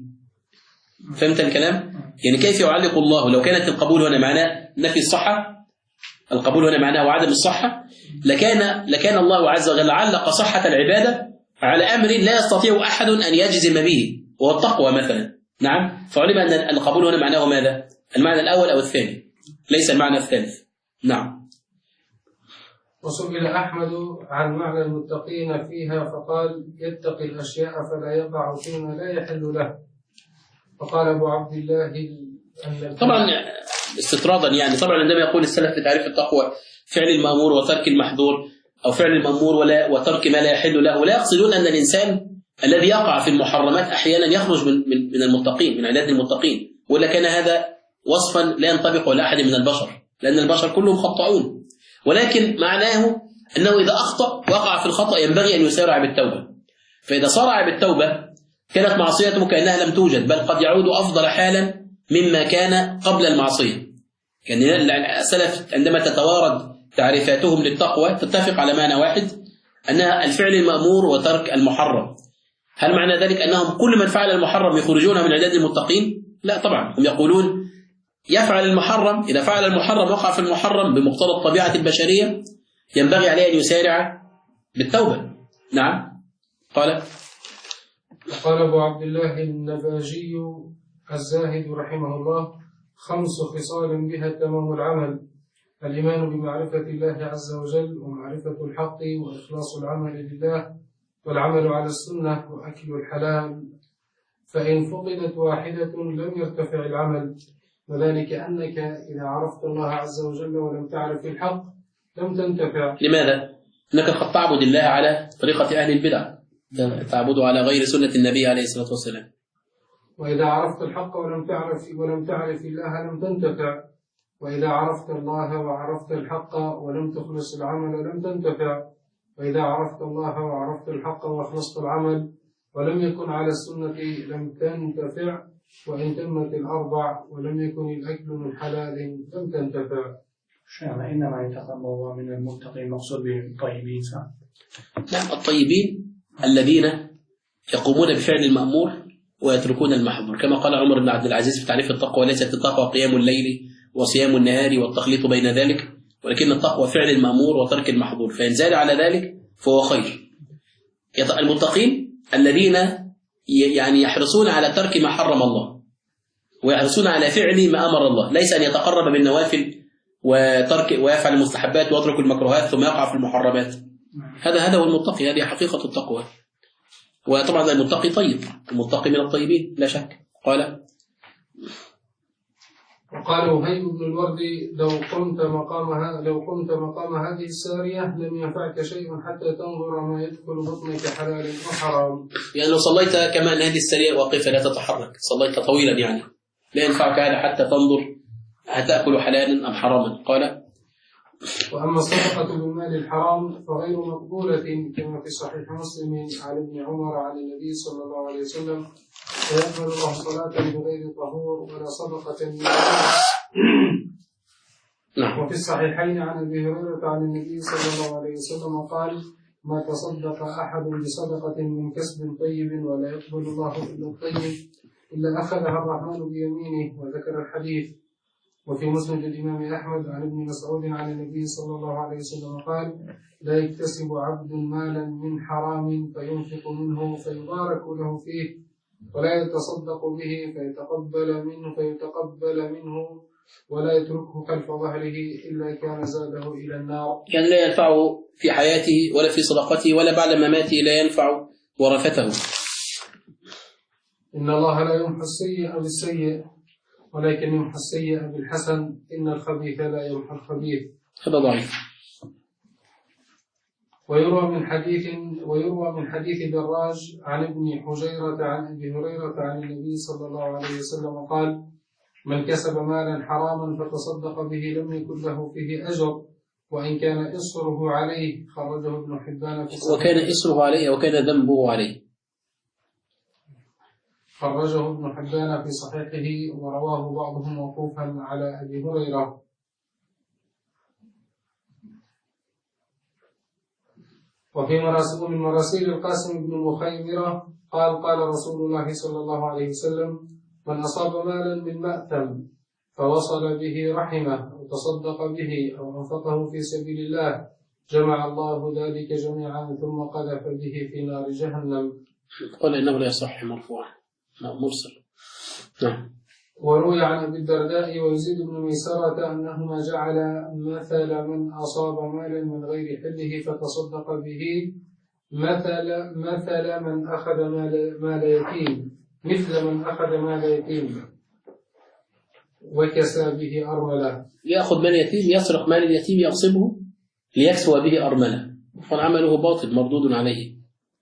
فهمت الكلام؟ يعني كيف يعلق الله؟ لو كانت القبول هنا معناه نفي الصحة، القبول هنا معناه عدم الصحة، لكان الله عز وجل علق صحة العبادة على أمر لا يستطيع أحد أن يجزم به، وهو التقوى مثلا. نعم. فعلم أن القبول هنا معناه ماذا؟ المعنى الأول أو الثاني، ليس المعنى الثالث. نعم. وسئل أحمد عن معنى المتقين فيها فقال يتقي الأشياء فلا يقع فيما لا يحل له. فقال أبو عبد الله طبعا استطرادا، يعني طبعا عندما يقول السلف في تعريف التقوى فعل المأمور وترك المحظور، أو فعل المأمور وترك ما لا يحل له، ولا يقصدون أن الإنسان الذي يقع في المحرمات أحيانا يخرج من المتقين، من عداد المتقين، ولا كان هذا وصفا لا ينطبق على أحد من البشر، لأن البشر كلهم خطاؤون. ولكن معناه أنه إذا أخطأ وقع في الخطأ ينبغي أن يسارع بالتوبة، فإذا سارع بالتوبة كانت معصيته كأنها لم توجد، بل قد يعود أفضل حالا مما كان قبل المعصية. يعني السلف عندما تتوارد تعريفاتهم للتقوى تتفق على معنى واحد، أنها الفعل المأمور وترك المحرم. هل معنى ذلك أنهم كل من فعل المحرم يخرجونه من عداد المتقين؟ لا طبعا، هم يقولون يفعل المحرم، إذا فعل المحرم وقع في المحرم بمقتضى الطبيعة البشرية، ينبغي عليه أن يسارع بالتوبة. نعم. قال أبو عبد الله النباجي الزاهد رحمه الله 5 خصال بها تمام العمل: الإيمان بمعرفة الله عز وجل، ومعرفة الحق، وإخلاص العمل لله، والعمل على السنة، وأكل الحلال. فإن فقدت واحدة لم يرتفع العمل، وذلك أنك إذا عرفت الله عز وجل ولم تعرف الحق لم تنتفع. لماذا؟ أنك قد تعبد الله على طريقة أهل البدع، تعبده على غير سنة النبي عليه الصلاة والسلام. وإذا عرفت الحق ولم تعرف الله لم تنتفع، وإذا عرفت الله وعرفت الحق ولم تخلص العمل لم تنتفع، وإذا عرفت الله وعرفت الحق وأخلصت العمل ولم يكن على السنة لم تنتفع، وإن تمت الأربع ولم يكن الأكل من حلال لم تنتفع. شيخنا إنما يتقبل الله من المتقين مقصود بالطيبين، صح؟ نعم، الطيبين الذين يقومون بفعل المأمور ويتركون المحظور، كما قال عمر بن عبد العزيز في تعريف التقوى: ليست التقوى قيام الليل وصيام النهار والتخليط بين ذلك، ولكن التقوى فعل المأمور وترك المحظور، فإن زاد على ذلك فهو خير. المتقين الذين يعني يحرصون على ترك ما حرم الله ويحرصون على فعل ما أمر الله، ليس أن يتقرب بالنوافل ويفعل المستحبات ويترك المكروهات ثم يقع في المحرمات. هذا هو المتقي، هذه حقيقة التقوى. وطبعا المتقي طيب، المتقي من الطيبين لا شك. قال وقال وهيب بن الورد لو قمت مقام هذه السارية لم ينفعك شيء حتى تنظر ما يدخل بطنك حلال وحرام. يعني لو صليت كما أن هذه السارية واقفة لا تتحرك، صليت طويلا يعني لا ينفعك هذا حتى تنظر هتأكل حلالا أم حراما. قال وأما الصدقة بالمال الحرام فغير مقبولة كما في صحيح مسلم عن ابن عمر عن النبي صلى الله عليه وسلم ويقبل الله صلاة بغير طهور ولا صدقة نعم. وفي الصحيحين عن أبي هريرة عن النبي صلى الله عليه وسلم قال ما تصدق أحد بصدقة من كسب طيب ولا يقبل الله إلا الطيب إلا أخذها الرحمن بيمينه. وذكر الحديث. وفي مسند الإمام أحمد عن ابن مسعود عن النبي صلى الله عليه وسلم قال لا يكتسب عبد مالا من حرام فينفق منه فيبارك له فيه ولا يتصدق به فيتقبل منه ولا يتركه خلف ظهره إلا كان زاده إلى النار. يعني لا ينفعه في حياته ولا في صدقته ولا بعد مماته لا ينفع ورثته. إن الله لا يمحو السيء بالسيء ولكن يمحو السيء بالحسن إن الخبيث لا يمحو الخبيث. هذا ضعيف. ويروى من حديث دراج عن ابن حجيرة عن أبي هريرة عن النبي صلى الله عليه وسلم قال من كسب مالا حراما فتصدق به لم يكن له فيه أجر وإن كان إصره عليه. خرجه ابن حبان في صحيحه. وكان إصره عليه وكان ذنبه عليه. خرجه ابن حبان في صحيحه ورواه بعضهم موقوفا على أبي هريرة. وفي من مراسيل القاسم بن مخيمرة قال رسول الله صلى الله عليه وسلم من أصاب مالا من مأثم فوصل به رحمه وتصدق به أو أنفقه في سبيل الله جمع الله ذلك جميعا ثم قذف به في نار جهنم. قال إنه لا يصح مرفوعا مرسل. نعم. وروي عن أبي الدرداء ويزيد بن ميسرة أنهما جعل مثل من أصاب مالا من غير حله فتصدق به مثل من أخذ مال يتيم مثل من أخذ مال يتيم وكسى به أرملة. يأخذ مال يتيم يسرق مال اليتيم يغصبه ليكسو به أرملة فعمله باطل مردود عليه.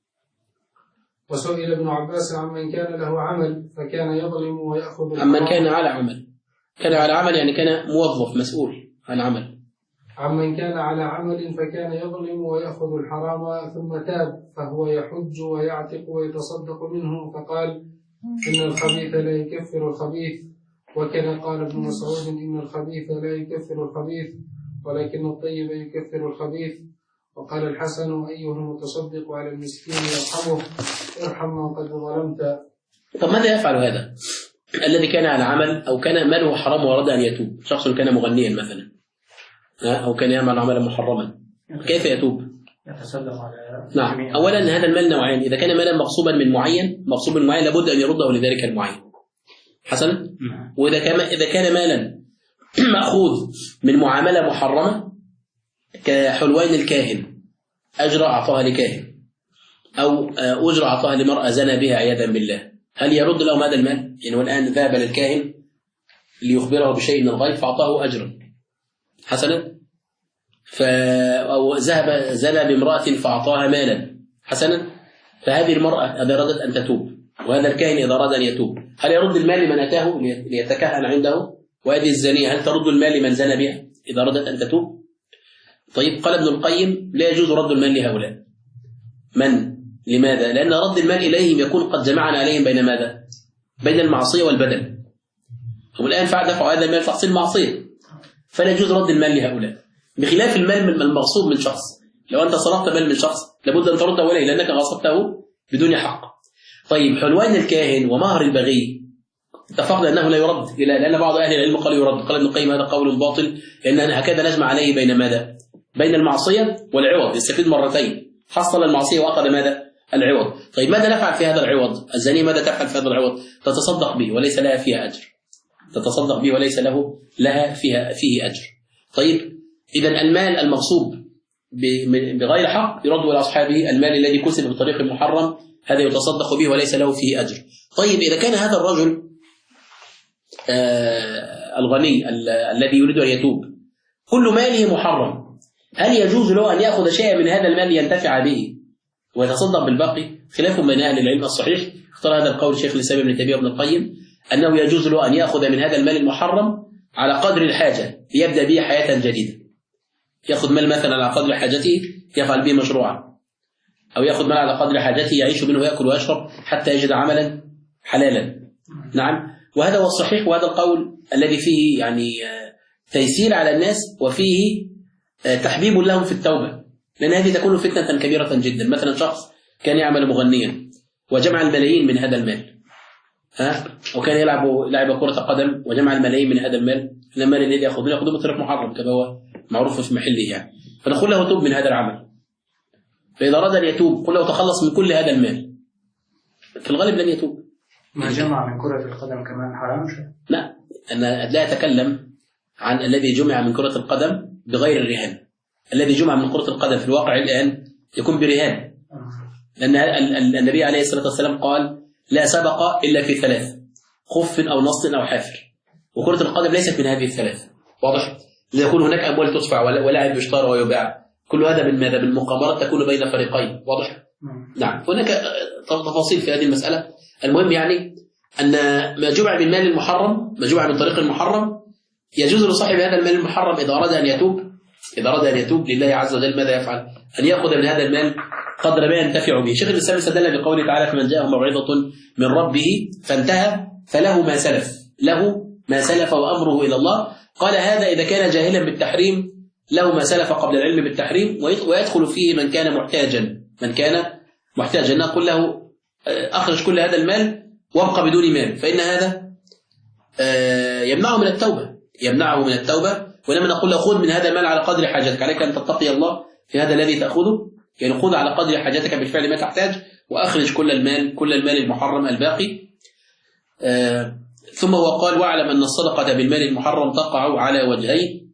وسئل ابن عباس عمن كان له عمل فكان يظلم ويأخذ عمن كان على عمل. كان على عمل يعني كان موظف مسؤول عن عمل. عمن كان على عمل فكان يظلم ويأخذ الحرام ثم تاب فهو يحج ويعتق ويتصدق منه فقال إن الخبيث لا يكفر الخبيث. وكان قال ابن مسعود إن الخبيث لا يكفر الخبيث ولكن الطيب يكفر الخبيث. وقال الحسن أيها المتصدق على المسكين يرحمه ارحم من قد ظلمت. طب ماذا يفعل هذا الذي كان على عمل أو كان ماله حرام وأراد أن يتوب؟ شخص كان مغنيا مثلا أو كان يعمل عملا محرما كيف يتوب؟ يتصدق على. نعم. أولا هذا المال نوعين. إذا كان مالا مغصوبا من معين لابد أن يرده لذلك المعين حسنا. وإذا كان مالا مأخوذ من معاملة محرمة كحلوان الكاهن أجرى أعطاها لكاهن أو أجرى أعطاها لمرأة زنى بها عياذا بالله هل يرد لهم هذا المال؟ يعني الآن ذهب للكاهن ليخبره بشيء من الغيب فأعطاه أجرا حسنا أو ذهب زنى بامرأة فأعطاها مالا حسنا فهذه المرأة إذا أرادت أن تتوب وهذا الكاهن إذا أراد أن يتوب هل يرد المال لمن أتاه ليتكهن عنده؟ وهذه الزانية هل ترد المال لمن زنى بها إذا أرادت أن تتوب؟ طيب قال ابن القيم لا يجوز رد المال لهؤلاء. لماذا؟ لأن رد المال إليهم يكون قد جمعنا عليهم بين ماذا؟ بين المعصية والبدل. هم الآن دفعوا هذا المال تحصيل معصية فلا يجوز رد المال لهؤلاء بخلاف المال المغصوب من شخص. لو أنت سرقت مال من شخص لابد أن ترده إليه لأنك غصبته بدون حق. طيب حلوان الكاهن ومهر البغي اتفقنا أنه لا يرد لأن بعض أهل العلم قالوا يرد. قال ابن القيم هذا قول باطل لأن هكذا نجمع عليه بين ماذا؟ بين المعصية والعوض يستفيد مرتين حصل المعصية وأخذ ماذا؟ العوض. طيب ماذا نفعل في هذا العوض؟ الزانية ماذا تفعل في هذا العوض؟ تتصدق به وليس لها فيها أجر. تتصدق به وليس لها فيه أجر. طيب إذا المال المغصوب بغير حق يرد إلى أصحابه. المال الذي كسب بطريق محرم هذا يتصدق به وليس له فيه أجر. طيب إذا كان هذا الرجل الغني الذي يريد أن يتوب كل ماله محرم، هل يجوز له أن يأخذ شيئا من هذا المال ينتفع به ويتصدق بالباقي؟ خلاف بين أهل العلم. الصحيح اختار هذا القول شيخ الإسلام ابن تيمية وابن القيم أنه يجوز له أن يأخذ من هذا المال المحرم على قدر الحاجة ليبدأ به حياة جديدة. يأخذ مال مثلا على قدر حاجته يفعل به مشروعا، أو يأخذ مال على قدر حاجته يعيش منه ويأكل ويشرب حتى يجد عملا حلالا. نعم، وهذا هو الصحيح، وهذا القول الذي فيه يعني تيسير على الناس وفيه تحبيب لهم في التوبة، لأن هذه تكون فتنة كبيرة جدا. مثلا شخص كان يعمل مغنيا وجمع الملايين من هذا المال، وكان يلعب كرة قدم وجمع الملايين من هذا المال، المال الذي يأخذه بطريق محرم كما هو معروف في محله يعني. فنقول له توب من هذا العمل، فإذا أراد أن يتوب قل له تخلص من كل هذا المال، في الغالب لن يتوب. ما جمع من كرة القدم كمان حرام؟ لا، أنا لا أتكلم عن الذي جمع من كرة القدم بغير الرهان. الذي جمع من كرة القدم في الواقع الآن يكون برهان، لأن النبي عليه الصلاة والسلام قال لا سبق إلا في ثلاث: خف أو نص أو حافر. وكرة القدم ليست من هذه الثلاث، واضح؟ ليكون هناك أموال تدفع ولاعب يشترى ويباع، كل هذا من ماذا؟ بالمقامرات تكون بين فريقين، واضح؟ نعم، هناك تفاصيل في هذه المسألة. المهم يعني أن ما جمع من مال المحرم، ما جمع من طريق المحرم، يجوز لصاحب هذا المال المحرم إذا أراد أن يتوب لله عز وجل ماذا يفعل؟ أن يأخذ من هذا المال قدر ما ينتفع به. شيخ الإسلام استدل بقوله تعالى: فمن جاءه موعظة من ربه فانتهى فله ما سلف وأمره إلى الله. قال هذا إذا كان جاهلا بالتحريم له ما سلف قبل العلم بالتحريم، ويدخل فيه من كان محتاجا نقول له أخرج كل هذا المال وابقى بدون مال، فإن هذا يمنعه من التوبة. ولما نقول له خذ من هذا المال على قدر حاجتك، عليك أن تتقي الله في هذا الذي تأخذه، يعني خذ على قدر حاجتك بالفعل ما تحتاج، وأخرج كل المال المحرم الباقي. ثم هو قال: واعلم أن الصدقة بالمال المحرم تقع على وجهين: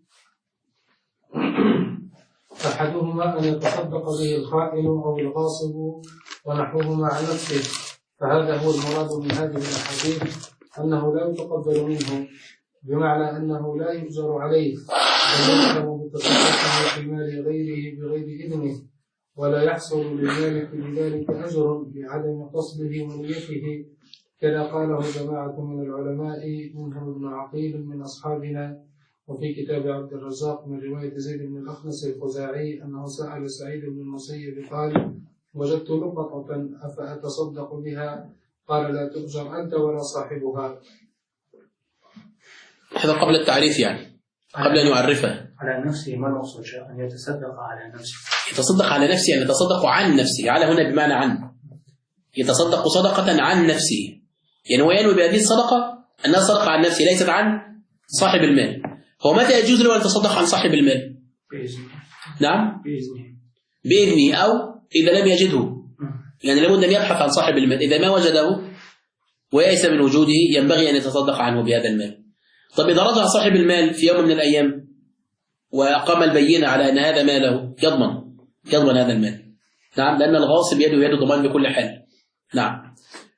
أحدهما أن يتصدق به الخائن أو الغاصب ونحوهما عن نفسه، فهذا هو المراد من هذه الأحاديث، أنه لا يتقبل منه، بمعنى أنه لا يؤجر عليه، بل يعلم بتصرفه في مال غيره بغير إذنه، ولا يحصل للمالك بذلك أجر لعدم قصده ونيته، كذا قاله جماعة من العلماء منهم ابن عقيل من أصحابنا. وفي كتاب عبد الرزاق من رواية زيد بن الأخنس الخزاعي أنه سأل سعيد بن المسيب قال: وجدت لقطة أفأتصدق بها؟ قال: لا تؤجر أنت ولا صاحبها. هذا قبل التعريف، يعني قبل أن يعرفها. على نفسه ما المقصود؟ أن يتصدق على نفسه. يتصدق على نفسه يعني يتصدق عن نفسه، على هنا بمعنى عن، يتصدق صدقة عن نفسه، يعني هو ينوي بهذه الصدقة أنها صدقة عن نفسه ليست عن صاحب المال. هو متى يجوز له أن يتصدق عن صاحب المال؟ بإذنه. نعم، بإذنه، أو إذا لم يجده، يعني لابد أن يبحث عن صاحب المال. إذا ما وجده ويأس من وجوده ينبغي أن يتصدق عنه بهذا المال. طب إذا رجع صاحب المال في يوم من الأيام وأقام البينة على أن هذا ماله، يضمن هذا المال. نعم، لأن الغاصب يده ضمان بكل حال. نعم.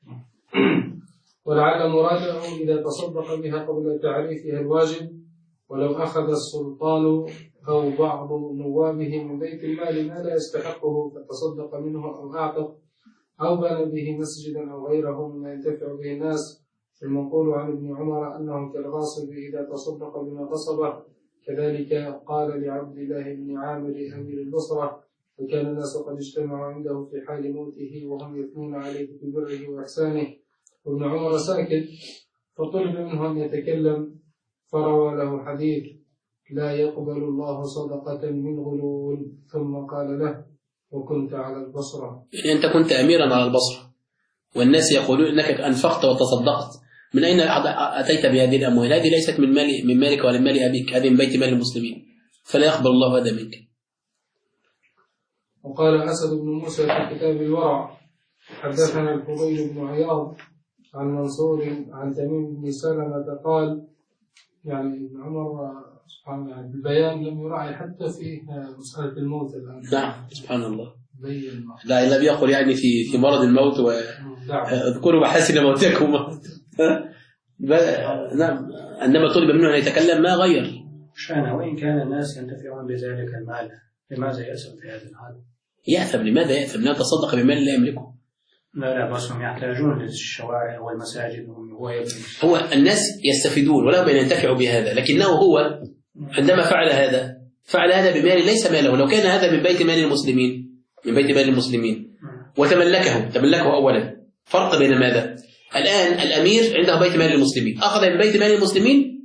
ولعل مراده إذا تصدق بها قبل تعريفها الواجب، ولو أخذ السلطان أو بعض نوابه من بيت المال ما لا يستحقه فتصدق منه أو أعتق أو بنى به مسجدا أو غيره مما ينتفع به الناس. المنقول عن ابن عمر أنه كالغاصب إذا تصدق بما غصبه. كذلك قال لعبد الله بن عامر أمير البصرة: وكان الناس قد اجتمعوا عنده في حال موته وهم يثنون عليه ببره وإحسانه، وابن عمر ساكت، فطلب منه أن يتكلم، فروى له حديث: لا يقبل الله صدقة من غلول، ثم قال له: وكنت على البصرة. يعني أنت كنت أميرا على البصرة والناس يقولون إنك أنفقت وتصدقت، من أين أتيت بهذه الأموال؟ هذه ليست من مالك ولا من مال أبيك، هذه من بيت مال المسلمين، فلا يقبل الله هذا منك. وقال أسد بن موسى في كتاب الورع: حدثنا الفضيل بن عياض عن منصور عن تميم بن سلمة قال: يعني ابن عمر سبحان الله البيان لم يراعي حتى في مسألة الموت الآن. نعم، سبحان الله. لا لم يقل يعني في مرض الموت واذكروا محاسن موتكم. نعم، عندما طلب منه أن يتكلم ما غير شأنه، وإن كان الناس ينتفعون بذلك المال لماذا يأثم في هذا الحال؟ يأثم. لماذا يأثم؟ لا تصدق بمال لا يملكه. لا بس هم يحتاجون للشوارع والمساجد هو الناس يستفيدون ولهم أن ينتفعوا بهذا، لكنه هو عندما فعل هذا بمال ليس ماله. لو كان هذا من بيت مال المسلمين تملكه أولا. فرق بين ماذا؟ الآن الأمير عنده بيت مال المسلمين، أخذ من بيت مال المسلمين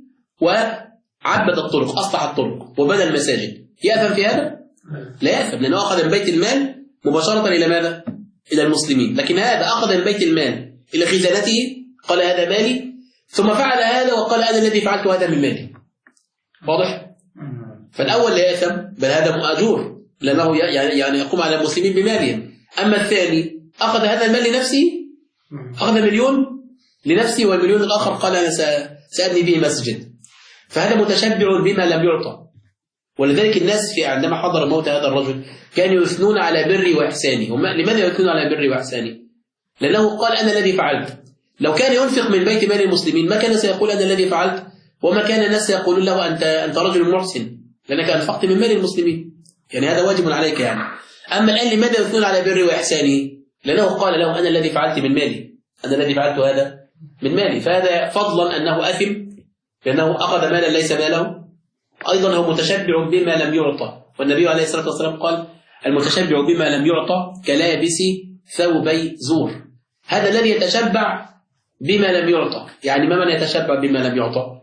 وعبد الطرق، أصلح الطرق وبنى المساجد، يأثم في هذا؟ لا يأثم، لأنه أخذ من بيت المال مباشرة إلى ماذا؟ إلى المسلمين. لكن هذا أخذ من بيت المال إلى خزانته، قال هذا مالي، ثم فعل هذا وقال أنا الذي فعلت هذا من مالي. واضح؟ فالأول لا يأثم، بل هذا مؤجور، لأنه يعني يقوم على المسلمين بمالهم. أما الثاني أخذ هذا المال لنفسه، أخذ 1,000,000 لنفسه، والمليون الآخر قال أنا سأبني به مسجد. فهذا متشبع بما لم يعطى. ولذلك الناس عندما حضر موت هذا الرجل كانوا يثنون على بري وإحساني. لماذا يثنون على بري وإحساني؟ لأنه قال أنا الذي فعلت. لو كان ينفق من بيت مال المسلمين ما كان سيقول أنا الذي فعلت، وما كان الناس يقولون له أنت رجل محسن لأنك أنفقت من مال المسلمين، يعني هذا واجب عليك يعني. أما الآن لماذا يثنون على بري وإحساني؟ لأنه قال له أنا الذي فعلت من مالي، أنا الذي فعلت هذا من مالي. فهذا فضلا أنه أثم لأنه أخذ مالا ليس ماله، أيضا هو متشبع بما لم يعطى. والنبي عليه الصلاة والسلام قال المتشبع بما لم يعطى كلابس ثوبي زور. هذا الذي يتشبع بما لم يعطى، يعني ما من يتشبع بما لم يعطى؟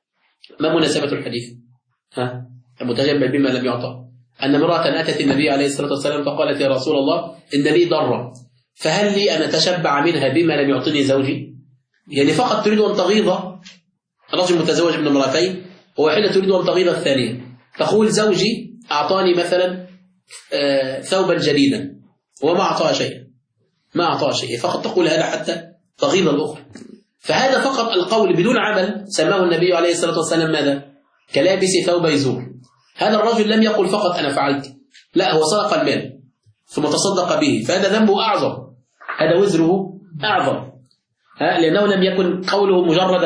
ما مناسبة الحديث؟ المتشبع بما لم يعطى أن امرأة أتت النبي عليه الصلاة والسلام فقالت يا رسول الله إن لي ضرة، فهل لي أن أتشبع منها بما لم يعطني زوجي؟ يعني فقط تريد أن تغيظ. رجل متزوج من امرأتين وواحدة تريد أن تغيظ الثانية، تقول زوجي أعطاني مثلا ثوبا جديدا وما أعطاها شيئا، ما أعطاها شيئا، فقط تقول هذا حتى تغيظ الأخرى. فهذا فقط القول بدون عمل سماه النبي عليه الصلاة والسلام ماذا؟ كلابس ثوبي زور. هذا الرجل لم يقل فقط أنا فعلت، لا، هو سرق المال ثم تصدق به، فهذا ذنبه أعظم، هذا وزره أعظم، لأنه لم يكن قوله مجرد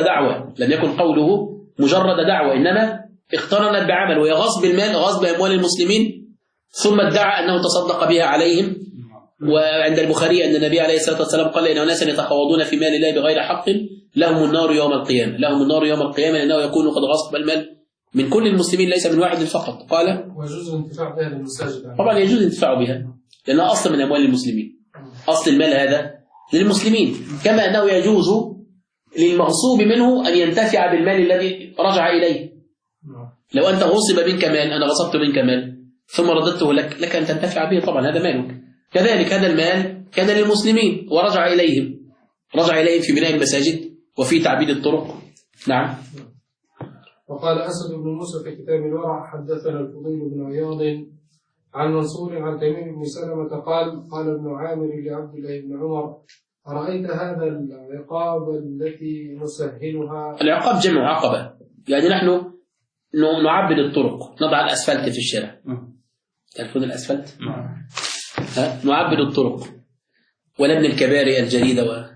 دعوة، إنما اقترنت بعمل، وهي غصب المال، غصب أموال المسلمين، ثم ادعى أنه تصدق بها عليهم. وعند البخاري أن النبي عليه الصلاة والسلام قال إن ناسا يتخوضون في مال الله بغير حق لهم النار يوم القيامة، لأنه يكون قد غصب المال من كل المسلمين ليس من واحد فقط. قال ويجوز الانتفاع بها للمساجد. طبعا يجوز الانتفاع بها لأنها أصل من أموال المسلمين، أصل المال هذا للمسلمين، كما أنه يجوز للمغصوب منه أن ينتفع بالمال الذي رجع إليه. لو أنت غصب منك مال، أنا غصبت منك مال ثم رددته لك أن تنتفع به، طبعا هذا مالك. كذلك هذا المال كان للمسلمين ورجع إليهم في بناء المساجد وفي تعبيد الطرق. نعم. وقال أسد بن موسى في كتاب الورع حدثنا الفضيل بن عياض عن منصور عن تميم بن سلمة قال ابن عامر لعبد الله بن عمر أرأيت هذا العقاب التي نسهلها؟ العقاب جمع عقبة، يعني نحن نعبد الطرق، نضع الأسفلت في الشارع، تعرفون الأسفلت؟ نعبد الطرق ونبني الكباري الجديدة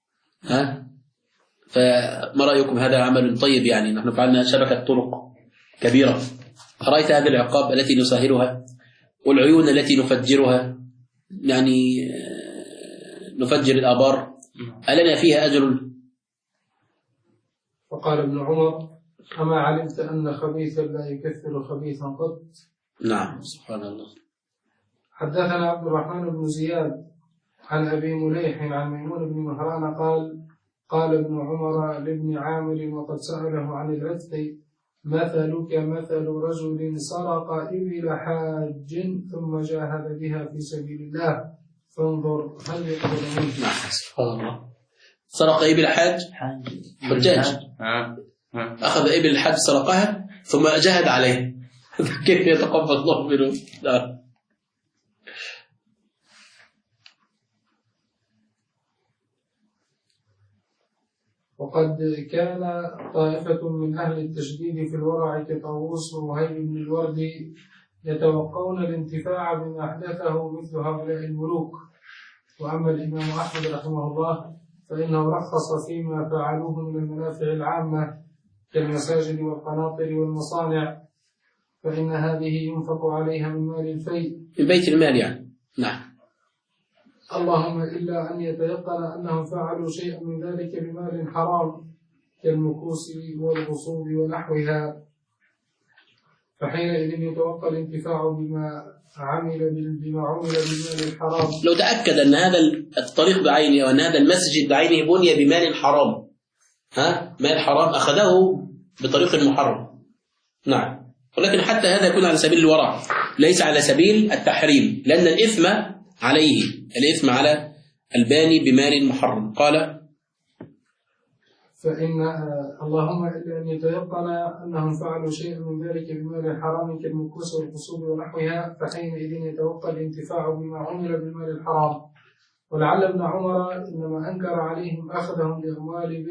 فما رأيكم؟ هذا عمل طيب، يعني نحن فعلنا شبكة طرق كبيرة. أرأيت هذه العقاب التي نسهلها والعيون التي نفجرها، يعني نفجر الآبار، ألنا فيها أجر؟ وقال ابن عمر أما علمت أن خبيثا لا يكفر خبيثا قط؟ نعم، سبحان الله. حدثنا عبد الرحمن بن زياد عن أبي مليح عن ميمون بن مهران قال ابن عمر لابن عامر وقد سأله عن العتق مثلك مثل رجل سرق إبل حاج ثم جاهد بها في سبيل الله فانظر هل يقبل منه؟ سبحان الله. سرق إبل حاج حجاج، أخذ إبل الحاج سرقها ثم جاهد عليها كيف يتقبل الله منه؟ لا. وقد كان طائفة من أهل التشديد في الورع كطاووس ووهيب بن الوردي يتوقون الانتفاع بما أحدثه مثل هؤلاء الملوك. وأما الإمام أحمد رحمه الله فإنه رخص فيما فعلوه من المنافع العامة كالمساجد والقناطر والمصانع، فإن هذه ينفق عليها من مال الفيء من بيت المال يعني. نعم. اللهم إلا أن يتيقن أنهم فعلوا شيئا من ذلك بمال حرام كالمكوس والغصوب ونحوها، فحينئذ يتوقع الانتفاع بما عمل بالمال الحرام. لو تأكد أن هذا الطريق بعينه وأن هذا المسجد بعينه بني بمال حرام، مال حرام أخذه بطريق محرم. نعم. ولكن حتى هذا يكون على سبيل الورع ليس على سبيل التحريم، لأن الإثم عليه، الإثم على الباني بمال محرم. قال فإن اللهم إلا أن يتيقن أنهم فعلوا شيئا من ذلك بمال حرام كالمكوس والغصوب ونحوها، فحينئذ يتوقع الانتفاع بما عمل بالمال الحرام. ولعل ابن عمر إنما أنكر عليهم أخذهم لأموال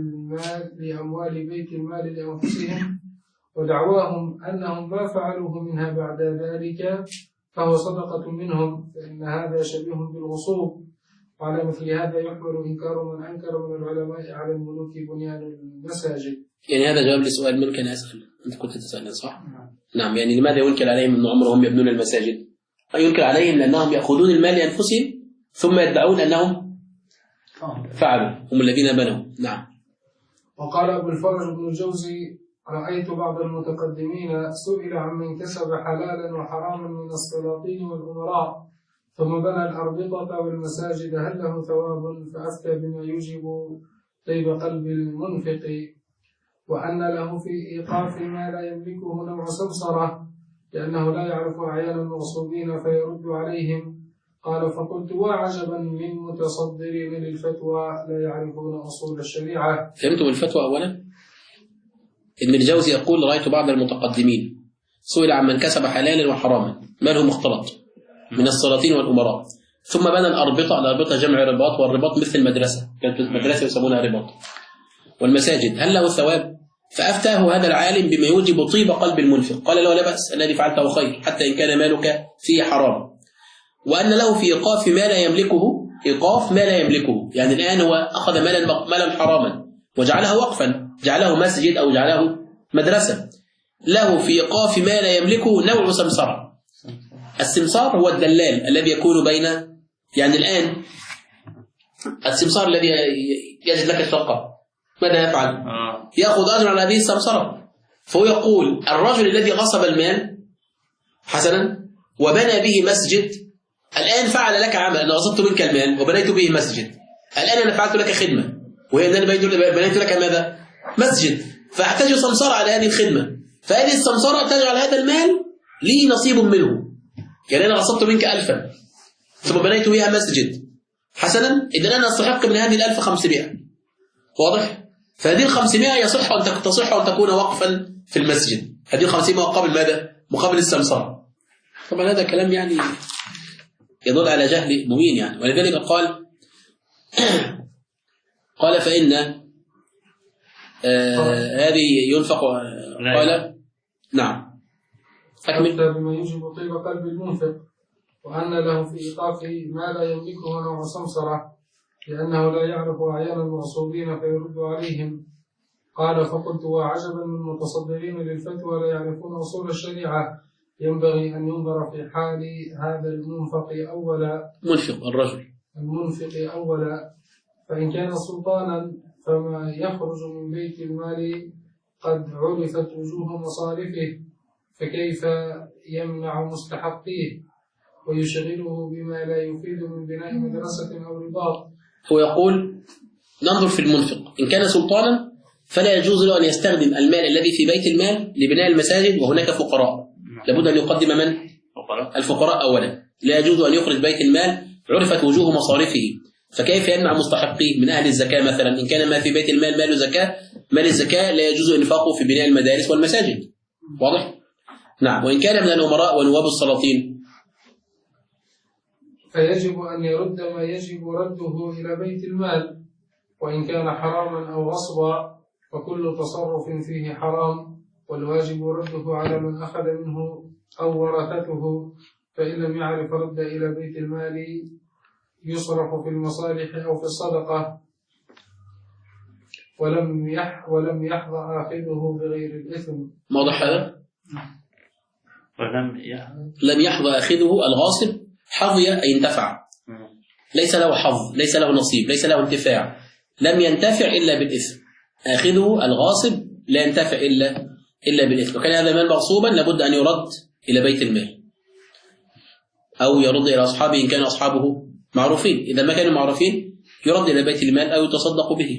بيت المال لأنفسهم ودعواهم أنهم ما فعلوه منها بعد ذلك فهو صدقة منهم، فإن هذا شبيه بالغصوب. وعلى مثل هذا يحمل إنكار من أنكر من العلماء على الملوك بنيان المساجد. يعني هذا جواب لسؤال من كان أسأل، أنت كنت تسألني صح؟ نعم. يعني لماذا ينكر عليهم ابن عمر وهم يبنون المساجد؟ ينكر عليهم لأنهم يأخذون المال لأنفسهم ثم يدعون أنهم فعلوا، هم الذين بنوا. نعم. وقال أبو الفرج بن الجوزي: رأيت بعض المتقدمين سئل عمن كسب حلالا وحراما من السلاطين والأمراء ثم بنى الأربطة والمساجد هل له ثواب؟ فأفتى بما يوجب طيب قلب المنفق، وأن له في إيقاف ما لا يملكه نوع سمسرة لأنه لا يعرف أعيان المغصوبين فيرد عليهم. قال: فقلت: وعجبا من متصدرين للفتوى لا يعرفون أصول الشريعة. فهمتم الفتوى أولا؟ ابن الجوزي يقول: رأيت بعض المتقدمين سئل عن من كسب حلالا وحراما ما له مختلط من السلاطين والأمراء ثم بنى الأربطة جمع رباط، والرباط مثل المدرسة، كانت مدرسة يسمونها رباط، والمساجد هل له ثواب؟ فأفتاه هذا العالم بما يوجب طيب قلب المنفق، قال له: لا بأس، الذي فعلته خير حتى إن كان مالك فيه حرام، وأن له في إيقاف ما لا يملكه، إيقاف ما لا يملكه، يعني الآن هو أخذ مالا حراما وجعله وقفا، جعله مسجد أو جعله مدرسة، له في إيقاف ما لا يملكه نوع سمسرة. السمسار هو الدلال الذي يكون بين، يعني الآن السمسار الذي يجد لك الشقة ماذا يفعل؟ يأخذ أجر على هذه السمسرة، فهو يقول: الرجل الذي غصب المال حسنا وبنى به مسجد الآن فعل لك عمل، أنا غصبت منك المال وبنيت به مسجد، الآن أنا فعلت لك خدمة، وهي أن أنا بنيت لك ماذا؟ مسجد، فأحتاج سمسرة على هذه الخدمة، فهذه السمسرة تجعل هذا المال لي نصيب منه، يعني أنا غصبت منك 1000 ثم بنيت بها مسجد حسنا، إذن أنا أستحق من هذه 1000 500. واضح؟ فهذه 500 تصح أن تكون وقفا في المسجد، هذه 500 مقابل ماذا؟ مقابل السمسرة. طبعا هذا كلام يعني يدل على جهل مبين يعني، ولذلك قال فإن هذه ينفق. قال نعم أكمل. بما يوجب طيب قلب المنفق، وأن له في إيقاف ما لا يملكه نوع سمسرة لأنه لا يعرف أعيان المغصوبين فيرد عليهم. قال: فقلت: وعجبا من المتصدرين للفتوى لا يعرفون أصول الشريعة. ينبغي أن ينظر في حال هذا المنفق أولا، المنفق أولا، فإن كان سلطانا فما يخرج من بيت المال قد عرفت وجوه مصارفه، فكيف يمنع مستحقيه ويشغله بما لا يفيد من بناء مدرسة أو رباط؟ هو يقول: ننظر في المنفق، إن كان سلطانا فلا يجوز له أن يستخدم المال الذي في بيت المال لبناء المساجد، وهناك فقراء لابد أن يقدم من؟ الفقراء أولا، لا يجوز أن يخرج بيت المال عرفت وجوه مصارفه، فكيف يمنع مستحقيه من أهل الزكاة مثلا؟ إن كان ما في بيت المال مال زكاة، مال الزكاة لا يجوز إنفاقه في بناء المدارس والمساجد. واضح؟ نعم. وإن كان من الأمراء ونواب السلاطين فيجب أن يرد ما يجب رده إلى بيت المال، وإن كان حراما أو غصبا فكل تصرف فيه حرام، والواجب رده على من أخذ منه أو ورثته، فإن لم يعرف رد إلى بيت المال يصرف في المصالح أو في الصدقة، ولم يحظى آخذه بغير الإثم. واضح هذا؟ لم يحظى آخذه الغاصب حظي أي انتفع، ليس له حظ، ليس له نصيب، ليس له انتفاع، لم ينتفع إلا بالإثم. آخذه الغاصب لا ينتفع إلا بالإثم. وكان هذا المال مغصوبا لابد أن يرد إلى بيت المال أو يرد إلى أصحابه إن كان أصحابه معروفين. إذا ما كانوا معروفين يرد إلى بيت المال أو يتصدق به.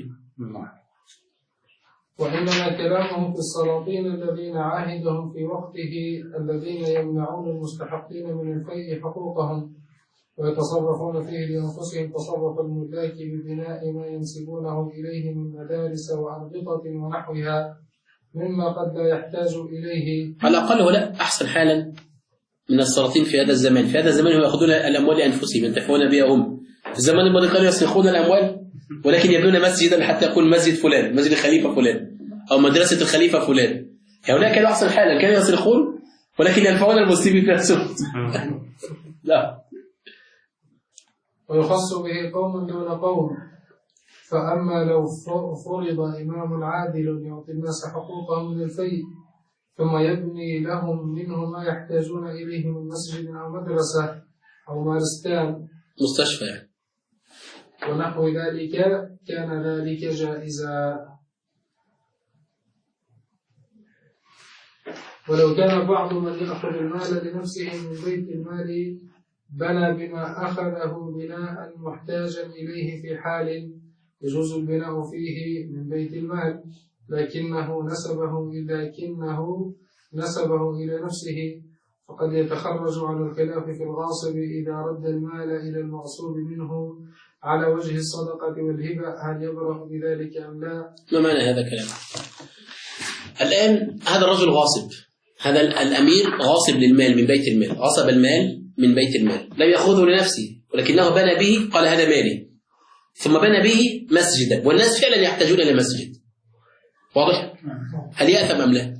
وإنما كلامه في السلاطين الذين عاهدهم في وقته الذين يمنعون المستحقين من الفيء حقوقهم ويتصرفون فيه لأنفسهم تصرف الملاك ببناء ما ينسبونه إليه من مدارس وأربطة ونحوها مما قد لا يحتاج إليه. على الأقل هو لا أحسن حالا من السلاطين في هذا الزمان. في هذا الزمان هم يأخذون الأموال لأنفسهم ينتفعون بها هم. في الزمان الماضي كانوا يسرقون الأموال ولكن يبنون مسجدا حتى يقول مسجد فلان، مسجد الخليفة فلان، أو مدرسة الخليفة فلان. هؤلاء كانوا أحسن حالا، كانوا يسرقون ولكن ينفعون المسلمين في نفسهم. لا. ويخص به قوم دون قوم. فأما لو فرض إمام عادل يعطي الناس حقوقهم من الفيء ثم يبني لهم منه ما يحتاجون إليه من مسجد أو مدرسة أو مارستان مستشفى يعني ونحو ذلك كان ذلك جائزا. ولو كان بعض من يأخذ المال لنفسه من بيت المال بنى بما أخذه بناء محتاجا إليه في حال يجوز البناء فيه من بيت المال لكنه نسبه إلى نفسه فقد يتخرج على الخلاف في الغاصب إذا رد المال إلى المغصوب منه على وجه الصدقة والهبة هل يبرأ بذلك أم لا؟ ما معنى هذا الكلام؟ الآن هذا الرجل غاصب، هذا الأمير غاصب للمال من بيت المال، غصب المال من بيت المال، لم يأخذه لنفسه ولكنه بنى به، قال هذا مالي، ثم بنى به مسجدا والناس فعلا يحتاجون إلى مسجد. واضح؟ هل يأثم أم لا؟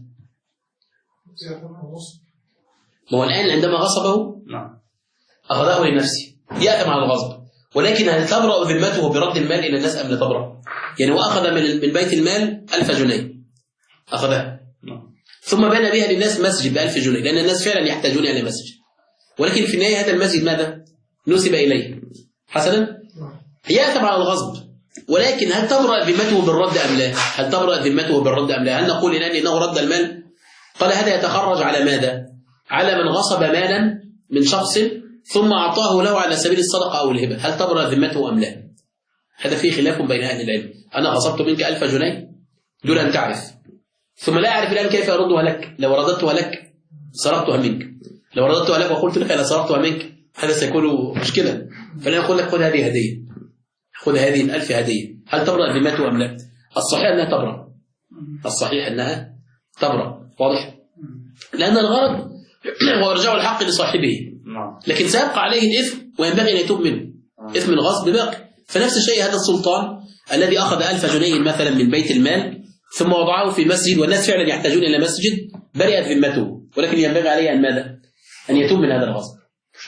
ما هو الآن عندما غصبه أخذه لنفسه يأثم على الغصب، ولكن هل تبرأ ذمته برد المال إلى الناس أم لا تبرأ؟ يعني هو أخذ من بيت المال 1000 جنيه أخذها ثم بنى بها للناس مسجد ب1000 جنيه لأن الناس فعلا يحتاجون إلى مسجد، ولكن في النهاية هذا المسجد ماذا؟ نسب إليه حسنا؟ يأثم على الغصب، ولكن هل تبرأ ذمته بالرد أم لا؟ هل تبرأ ذمته بالرد أم لا؟ هل نقول الآن إنه رد المال؟ قال هذا يتخرج على ماذا؟ على من غصب مالا من شخص ثم أعطاه له على سبيل الصدقة أو الهبة، هل تبرأ ذمته أم لا؟ هذا فيه خلاف بين أهل العلم. أنا غصبت منك 1000 جنيه دون أن تعرف، ثم لا أعرف الآن كيف أردها لك. لو رددتها لك سرقتها منك، لو رددتها لك وقلت لك أنا سرقتها منك هذا سيكون مشكلة، فلا أقول لك خذ هذه هدية، خذ هذه 1000 هدية. هل تبرأ ذمته أم لا؟ الصحيح أنها تبرأ، الصحيح أنها تبرأ. واضح؟ لأن الغرض هو إرجاع الحق لصاحبه، لكن سيبقى عليه الإثم وينبغي أن يتوب منه. إثم الغصب باقي. فنفس الشيء هذا السلطان الذي أخذ 1000 جنيه مثلا من بيت المال ثم وضعه في مسجد والناس فعلا يحتاجون إلى مسجد، برئت ذمته، ولكن ينبغي عليه أن ماذا؟ أن يتوب من هذا الغصب.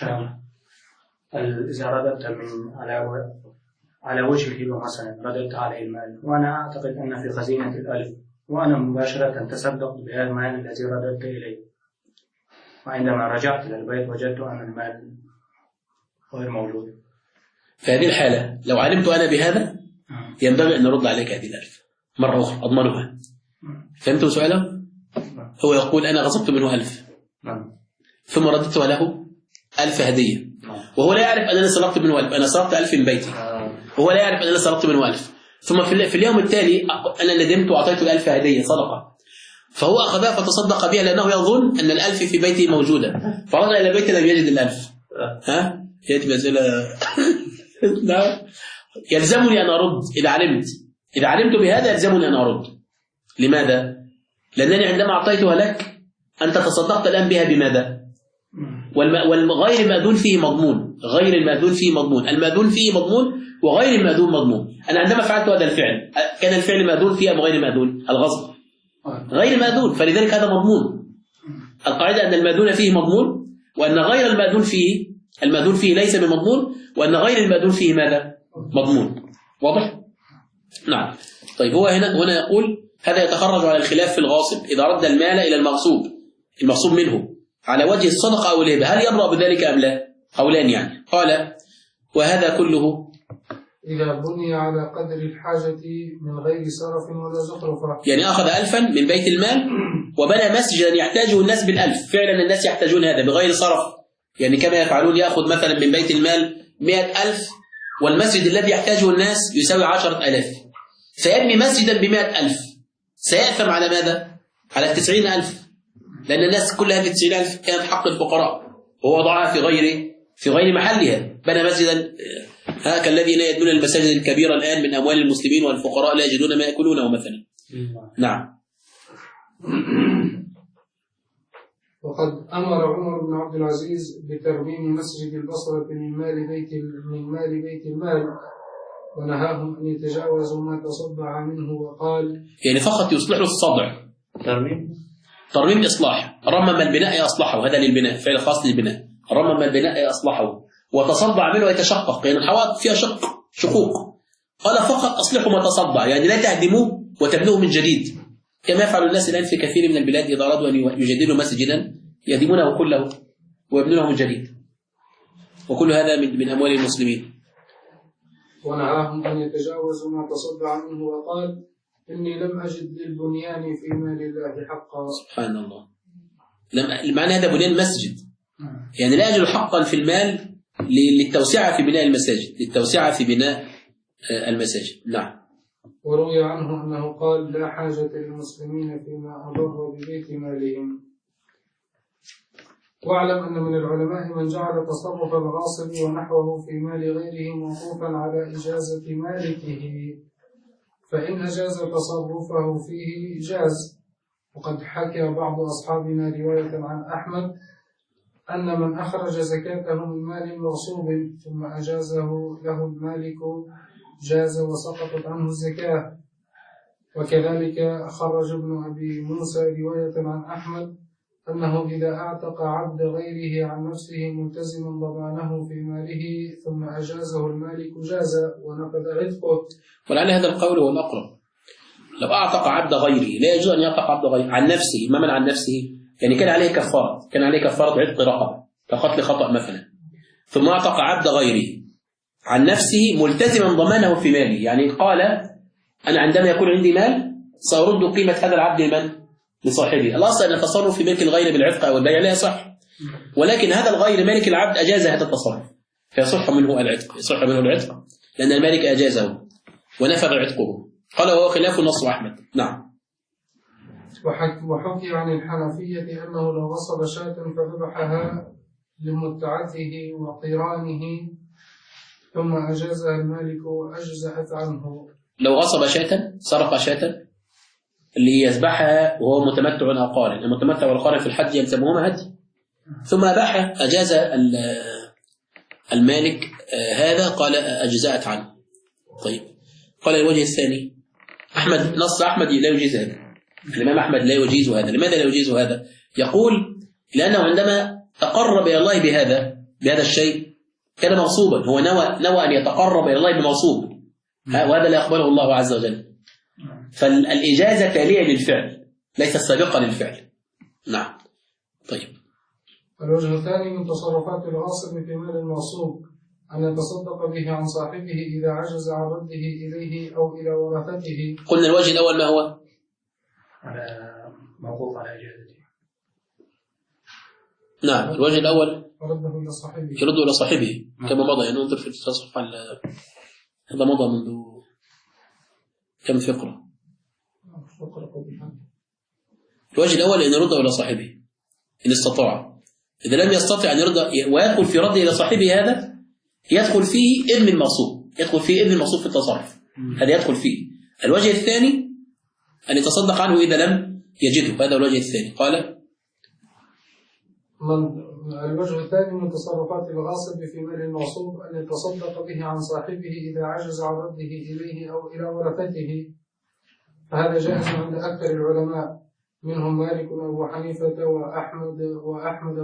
إذا رددت على وجه الهبة مثلا، رددت عليه المال وأنا أعتقد أن في خزينة 1000 وأنا مباشرة تصدق بهذا المال الذي رددت إليه، وعندما رجعت إلى البيت وجدت أن المال غير موجود. في هذه الحالة لو علمت أنا بهذا ينبغي أن نرد عليك هذه 1000 مرة أخرى أضمنها. فهمتوا سؤاله؟ هو يقول أنا غصبت منه 1000 ثم رددتها له 1000 هدية، وهو لا يعرف أن أنا سرقت منه 1000، أنا سرقت 1000 من بيتي وهو لا يعرف أن أنا سرقت منه 1000. ثم في اليوم التالي أنا ندمت وأعطيته 1000 هدية صدقة، فهو أخذها فتصدق بها لأنه يظن أن 1000 في بيته موجودة، فرجع إلى بيته لم يجد 1000. يأتي بأسئلة لا يلزمني أن أرد إذا علمت بهذا يلزمني أن أرد. لماذا؟ لأنني عندما أعطيتها لك أنت تصدقت الآن بها بماذا؟ والغير المأذون فيه مضمون، غير المأذون فيه مضمون، المأذون فيه مضمون وغير المأذون مضمون. أنا عندما فعلت هذا الفعل كان الفعل مأذون فيه أم غير مأذون؟ الغصب غير مأذون، فلذلك هذا مضمون. القاعدة أن المأذون فيه مضمون وأن غير المأذون فيه ليس بمضمون، وأن غير المأذون فيه ماذا؟ مضمون. واضح؟ نعم. طيب هو هنا يقول هذا يتخرج على الخلاف في الغاصب إذا رد المال إلى المغصوب منه على وجه الصدقة أو الهبة هل يبرأ بذلك أم لا؟ قولان يعني. قال وهذا كله إذا بني على قدر الحاجة من غير سرف ولا زخرفة. يعني أخذ 1000 من بيت المال وبنى مسجدا يحتاجه الناس بال1000. فعلا الناس يحتاجون هذا بغير صرف، يعني كما يفعلون يأخذ مثلا من بيت المال 100,000 والمسجد الذي يحتاجه الناس يساوي 10,000 فيبني مسجدا ب100,000 سيأثم على ماذا؟ على 90,000 لأن الناس كل هذه 90,000 كانت حق الفقراء وهو وضعها في غير محلها. بنى مسجدا كالذين يدون المساجد الكبيرة الآن من أموال المسلمين والفقراء لا يجدون ما يأكلونه مثلا. نعم. وقد أمر عمر بن عبد العزيز بترميم مسجد البصرة من مال بيت المال ونهاهم أن يتجاوزوا ما تصدع منه وقال يعني فقط يصلحوا الصدع. ترميم إصلاح. رمم البناء أصلحه، هذا للبناء فعل خاص للبناء. رمم البناء أصلحه وتصدع منه يتشقق، يعني الحوائط فيها شقوق. قال فقط أصلحوا ما تصدع، يعني لا تهدموه وتبنوه من جديد كما يفعل الناس الآن في كثير من البلاد إذا أرادوا أن يجددوا مسجدا يهدمونه كله ويبنونه من جديد، وكل هذا من أموال المسلمين. ونهاهم أن يتجاوزوا ما تصدع منه وقال إني لم أجد للبنيان في مال الله حقا. سبحان الله. معنى هذا بنيان مسجد، يعني لا أجد حقا في المال للتوسعة في بناء المساجد. نعم. وروي عنه أنه قال لا حاجة للمسلمين فيما أضر ببيت مالهم. واعلم أن من العلماء من جعل تصرف الغاصب ونحوه في مال غيره موقوفا على إجازة مالكه، فإن أجاز تصرفه فيه جاز. وقد حكى بعض أصحابنا رواية عن أحمد أن من أخرج زكاته من مال مغصوب ثم أجازه له المالك جاز وسقطت عنه الزكاة. وكذلك خرج ابن أبي موسى رواية عن أحمد أنه إذا أعتق عبد غيره عن نفسه ملتزما ضمانه في ماله ثم أجازه المالك جاز ونفذ عتقه. ولعل هذا القول هو الأقرب. لو أعتق عبد غيره لا يجوز أن يعتق عبد غيره عن نفسه. ما من عن نفسه؟ يعني كان عليه كفارة عتق رقبة كقتل خطأ مثلا، ثم أعتق عبد غيره عن نفسه ملتزما ضمانه في ماله، يعني قال أنا عندما يكون عندي مال سأرد قيمة هذا العبد لصاحبه. الأصل أن التصرف في ملك الغير بالعتق أو البيع لا يصح، ولكن هذا الغير مالك العبد أجاز هذا التصرف فيصح منه العتق لأن المالك أجازه ونفذ عتقه. قال وهو خلاف نص أحمد. نعم. وحكي عن الحنفية أنه لو غصب شاة فذبحها لمتعته وقرانه ثم أجازها المالك أجزأت عنه. لو غصب شاة سرق شاة اللي يذبحها وهو متمتع أو قارن، المتمتع والقارن في الحج يلزمهما هدي، ثم أباحها أجاز المالك هذا قال أجزأت عنه. طيب قال الوجه الثاني نص أحمد لا يجيز هذا. الإمام أحمد لا يجيز هذا. لماذا لا يجيز هذا؟ يقول لأنه عندما تقرب إلى الله بهذا الشيء كان مغصوبا، هو نوى أن يتقرب إلى الله بمغصوب، وهذا لا يقبله الله عز وجل. فالإجازة تالية للفعل ليست سابقة للفعل. نعم. طيب الوجه الثاني من تصرفات الغاصب في مال المغصوب أن يتصدق به عن صاحبه إذا عجز عن رده إليه أو إلى ورثته. قلنا الوجه الأول ما هو؟ موقوف على إجازته. نعم. الوجه الأول يرده إلى صاحبه، يرده إلى صاحبه كما مضى. يعني انظر في التصرف على هذا مضى منذ كم فقرة. الوجه الأول أن يرده إلى صاحبه إن استطاع. إذا لم يستطع أن يرد ويدخل في رده إلى صاحبه هذا يدخل فيه ابن المغصوب في التصرف، هذا يدخل فيه. الوجه الثاني أن يتصدق عنه إذا لم يجده، هذا الوجه الثاني. قال الوجه الثاني من تصرفات الغاصب في مال المغصوب أن يتصدق به عن صاحبه إذا عجز عن رده إليه أو إلى ورثته، فهذا جائز عند أكثر العلماء منهم مالك وأبو حنيفة وأحمد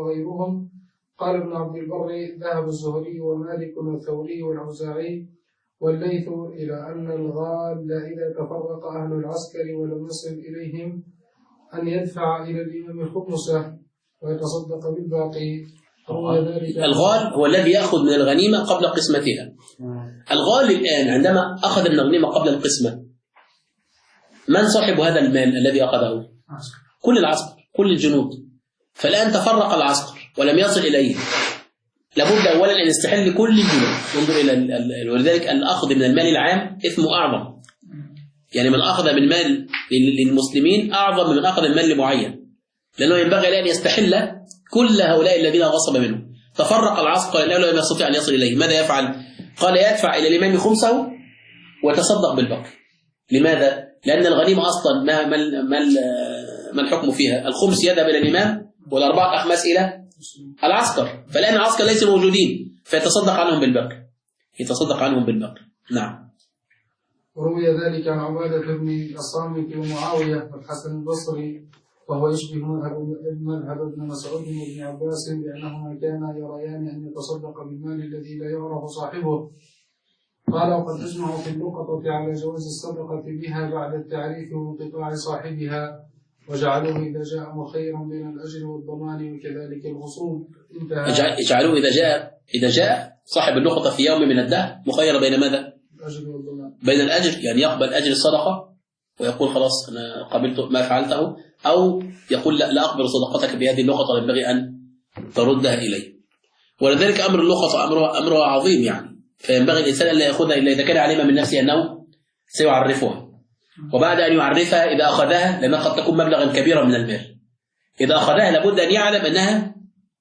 وغيرهم. قال ابن عبد البر ذهب الزهري ومالك والثوري والأوزاعي والليث إلى أن الغال إذا تفرق أهل العسكر ولم يصل إليهم أن يدفع إلى الإمام خمسه ويتصدق بالباقي. الغال هو الذي يأخذ من الغنيمة قبل قسمتها. الغال الآن عندما أخذ من الغنيمة قبل القسمة، من صاحب هذا المال الذي أخذه؟ كل العسكر، كل الجنود. فالآن تفرق العسكر ولم يصل إليه، لابد أولا أن يستحل كل الجنود. انظر إلى ولذلك الأخذ من المال العام إثمه أعظم، يعني من أخذ من مال للمسلمين أعظم من أخذ المال لمعين، لأنه ينبغي أن يستحل كل هؤلاء الذين غصب منهم. تفرق العسكر لأنه لم يستطيع أن يصل إليه، ماذا يفعل؟ قال يدفع إلى الإمام خمسه وتصدق بالباقي. لماذا؟ لأن الغنيمة أصلا ما الحكم فيها؟ الخمس يذهب إلى الإمام والأربعة أخماس إلى العسكر، فالآن العسكر ليس موجودين فيتصدق عنهم بالباقي، يتصدق عنهم بالباقي. نعم. وروي ذلك عن عبادة بن الصامت ومعاوية والحسن البصري، وهو يشبه مذهب ابن مسعود وابن عباس بأنهما كانا يريان أن يتصدق بالمال الذي لا يعرف صاحبه. قال وقد أجمعوا في اللقطة على جواز الصدقة بها بعد التعريف وانقطاع صاحبها، وجعلوه إذا جاء مخيرا بين الأجر والضمان وكذلك الغصوب. اجعلوه إذا جاء صاحب اللقطة في يوم من الدهر مخير بين ماذا؟ الأجر والضمان. بين الأجر، يعني يقبل أجر الصدقة ويقول خلاص أنا قبلت ما فعلته، أو يقول لا أقبل صدقتك بهذه اللقطة ينبغي أن تردها إلي. ولذلك أمر اللقطة أمرها عظيم يعني، فينبغي الإنسان أن لا يأخذها إلا إذا كان علما من نفسه أنه سيعرفها، وبعد أن يعرفها إذا أخذها، لأنها قد تكون مبلغا كبيرا من المال، إذا أخذها لابد أن يعلم أنها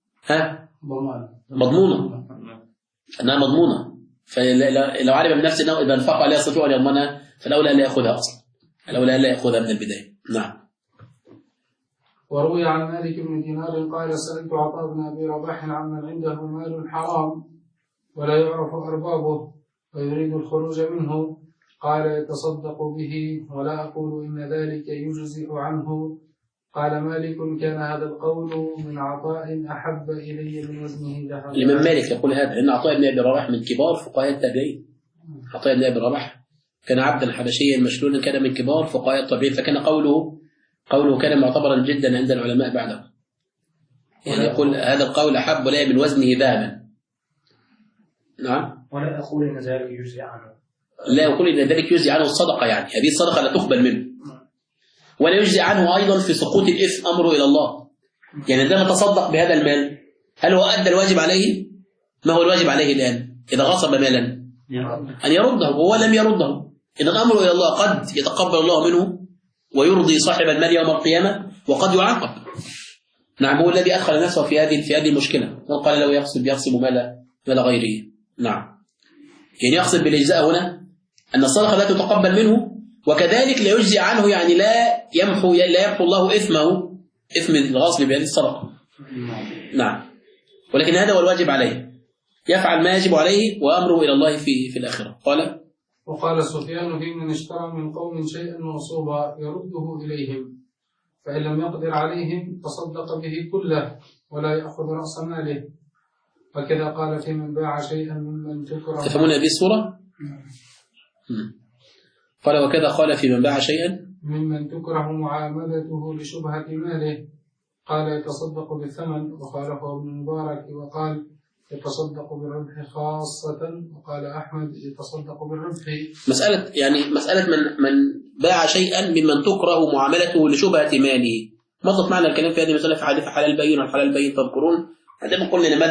مضمونة، أنها مضمونة. فلو علم من نفسه أنه إذا انفق عليها يستطيع أن يضمنها، فالأولى لا يأخذها أصلا، الأولى لا يأخذها من البداية. نعم. وروي عن مالك بن دينار قال سألت عطاء بن أبي رباح عمن عنده مال حرام ولا يعرف أربابه ويريد الخروج منه، قال يتصدق به ولا أقول إن ذلك يجزئ عنه. قال مالك كان هذا القول من عطاء أحب إلي من وزنه ذهبا. الإمام مالك يقول هذا لأن عطاء بن أبي رباح من كبار فقهاء التابعين. عطاء بن أبي رباح كان عبدا حبشيا مشلولا، كان من كبار فقهاء التابعين، فكان قوله كان معتبرا جدا عند العلماء بعده. يعني يقول هذا القول أحب إلي من وزنه ذهبا. نعم. ولا أقول إن ذلك يجزي عنه. لا يقول إن ذلك يجزي عنه الصدقة، يعني هذه الصدقة لا تقبل منه. ولا يجزي عنه أيضا في سقوط الإثم أمره إلى الله. يعني عندما تصدق بهذا المال هل هو أدى الواجب عليه؟ ما هو الواجب عليه الآن إذا غصب مالا؟ أن يرده، وهو لم يرده. إذا أمره إلى الله، قد يتقبل الله منه ويرضي صاحب المال يوم القيامة، وقد يعاقب. نعم. هو الذي أدخل نفسه في هذه المشكلة، وقال له يغصب مال غيره. نعم. يعني يقصد بالإجزاء هنا أن الصدقة لا تتقبل منه، وكذلك لا يجزي عنه، يعني لا يمحو الله إثم الغصب بهذه الصدقة. نعم. ولكن هذا هو الواجب عليه، يفعل ما يجب عليه وأمره إلى الله في الآخرة. وقال سفيان في من اشترى من قوم شيئا موصوبا يرده إليهم، فإن لم يقدر عليهم تصدق به كله ولا يأخذ رأس ماله. وكذا قال في من باع شيئا ممن تكره. تفهمون هذه الصورة؟ قال وكذا قال في من باع شيئا ممن تكره معاملته لشبهة ماله، قال يتصدق بالثمن، وخالفه ابن مبارك وقال يتصدق بالربح خاصة، وقال أحمد يتصدق بالربح. مسألة من باع شيئا ممن تكره معاملته لشبهة ماله، مضت معنا الكلام في هذه المسألة في حديث حلال بين والحلال بين. تذكرون عندما قلنا إن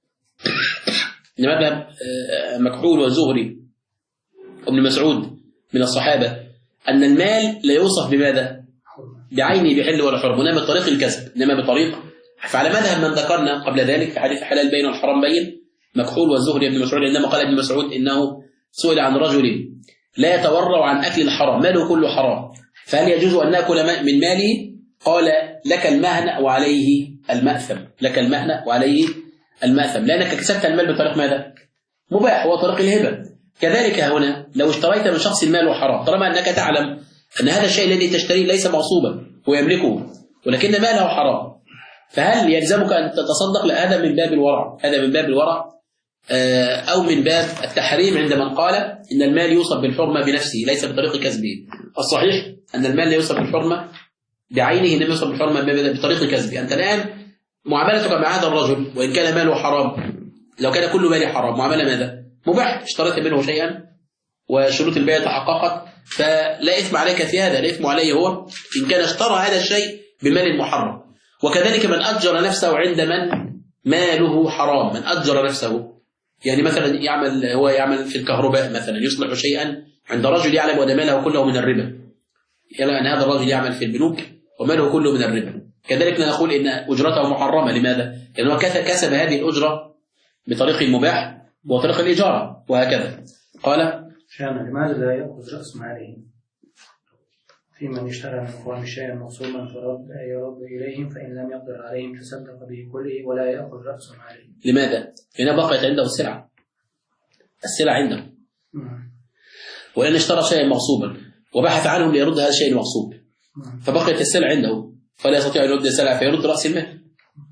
مذهب مكحول وزهري وابن مسعود من الصحابة أن المال لا يوصف بماذا؟ بعينه بحل ولا حرم، إنما بطريق الكسب، إنما بطريق. فعلى مذهب من ذكرنا قبل ذلك في حديث حلال بين والحرام بين، مكحول والزهري ابن مسعود، إنما قال ابن مسعود إنه سئل عن رجل لا يتورع عن أكل الحرام، ماله كله حرام، فهل يجوز أن نأكل من ماله؟ قال لك المهنة وعليه المأثم، لك المهنة وعليه المأثم، لأنك كسبت المال بطريق ماذا؟ مباح، هو طريق الهبة. كذلك هنا لو اشتريت من شخص المال وحرام، طالما أنك تعلم أن هذا الشيء الذي تشتريه ليس مغصوبا ويملكه، ولكن ماله حرام، فهل يلزمك أن تتصدق؟ لا، هذا من باب الورع، هذا من باب الورع أو من باب التحريم عند من قال إن المال يوصف بالحرمة بنفسه ليس بطريق كسبه. الصحيح أن المال لا يوصف بالحرمة بعينه، إنما يوصف بالحرمة بطريق كسبه. أنت الآن معاملتك مع هذا الرجل وإن كان ماله حرام، لو كان كل مالي حرام، معاملة ماذا؟ مباح، اشتريت منه شيئا وشروط البيع تحققت، فلا إثم عليك في هذا، لا إثم عليه هو إن كان اشترى هذا الشيء بمال محرم. وكذلك من أجر نفسه عند من ماله حرام، من أجر نفسه، يعني مثلا يعمل في الكهرباء مثلا، يصلح شيئا عند رجل يعلم أن ماله كله من الربا، يعلم أن هذا الرجل يعمل في البنوك وماله كله من الربا، كذلك نقول إن أجرته محرمة. لماذا؟ لأنه كسب هذه الأجرة بطريق مباح وطريق الإجارة وهكذا. قال لماذا لا يأخذ رأس ماله في من اشترى من إخوان شيئا مغصوبا يرد إليهم، فإن لم يقدر عليهم تصدق به كله ولا يأخذ رأس ماله؟ لماذا؟ هنا بقيت عنده السلعة عنده، وإن اشترى شيئا مغصوبا وبحث عنهم ليرد هذا الشيء المغصوب، فبقيت السلعة عنده فلا يستطيع أن يرد السلعة فيرد رأس المال.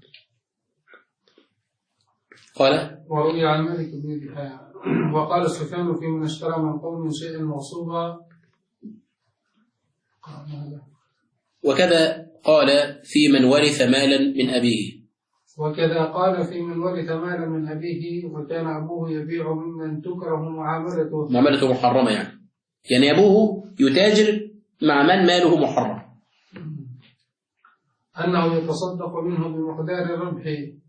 قال وروي عن مالك بن دحاء وقال سفيان في من اشترى من قوم شيئا مغصوبا. وكذا قال في من ورث مالا من أبيه. وكذا قال في من ورث مالا من أبيه وكان أبوه يبيع ممن تكره معاملته محرمة، يعني أبوه يتاجر مع من ماله محرم، أنه يتصدق منه بمقدار الربح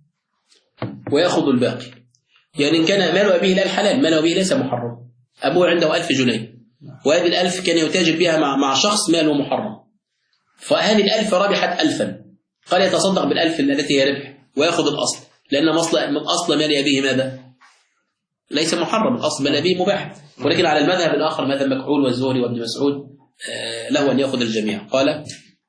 ويأخذ الباقي. يعني إن كان مال أبيه لا الحلال، مال أبيه ليس محرم، أبوه عنده 1000 جنيه وهذه 1000 كان يتاجر بها مع شخص ماله محرم، فهذه 1000 ربحت 1000، قال يتصدق بال1000 التي هي ربح ويأخذ الأصل، لأن أصل مال أبيه ماذا؟ ليس محرم، الأصل مال أبيه مباح. ولكن على المذهب الآخر مذهب مكحول والزهري وابن مسعود له أن يأخذ الجميع. قال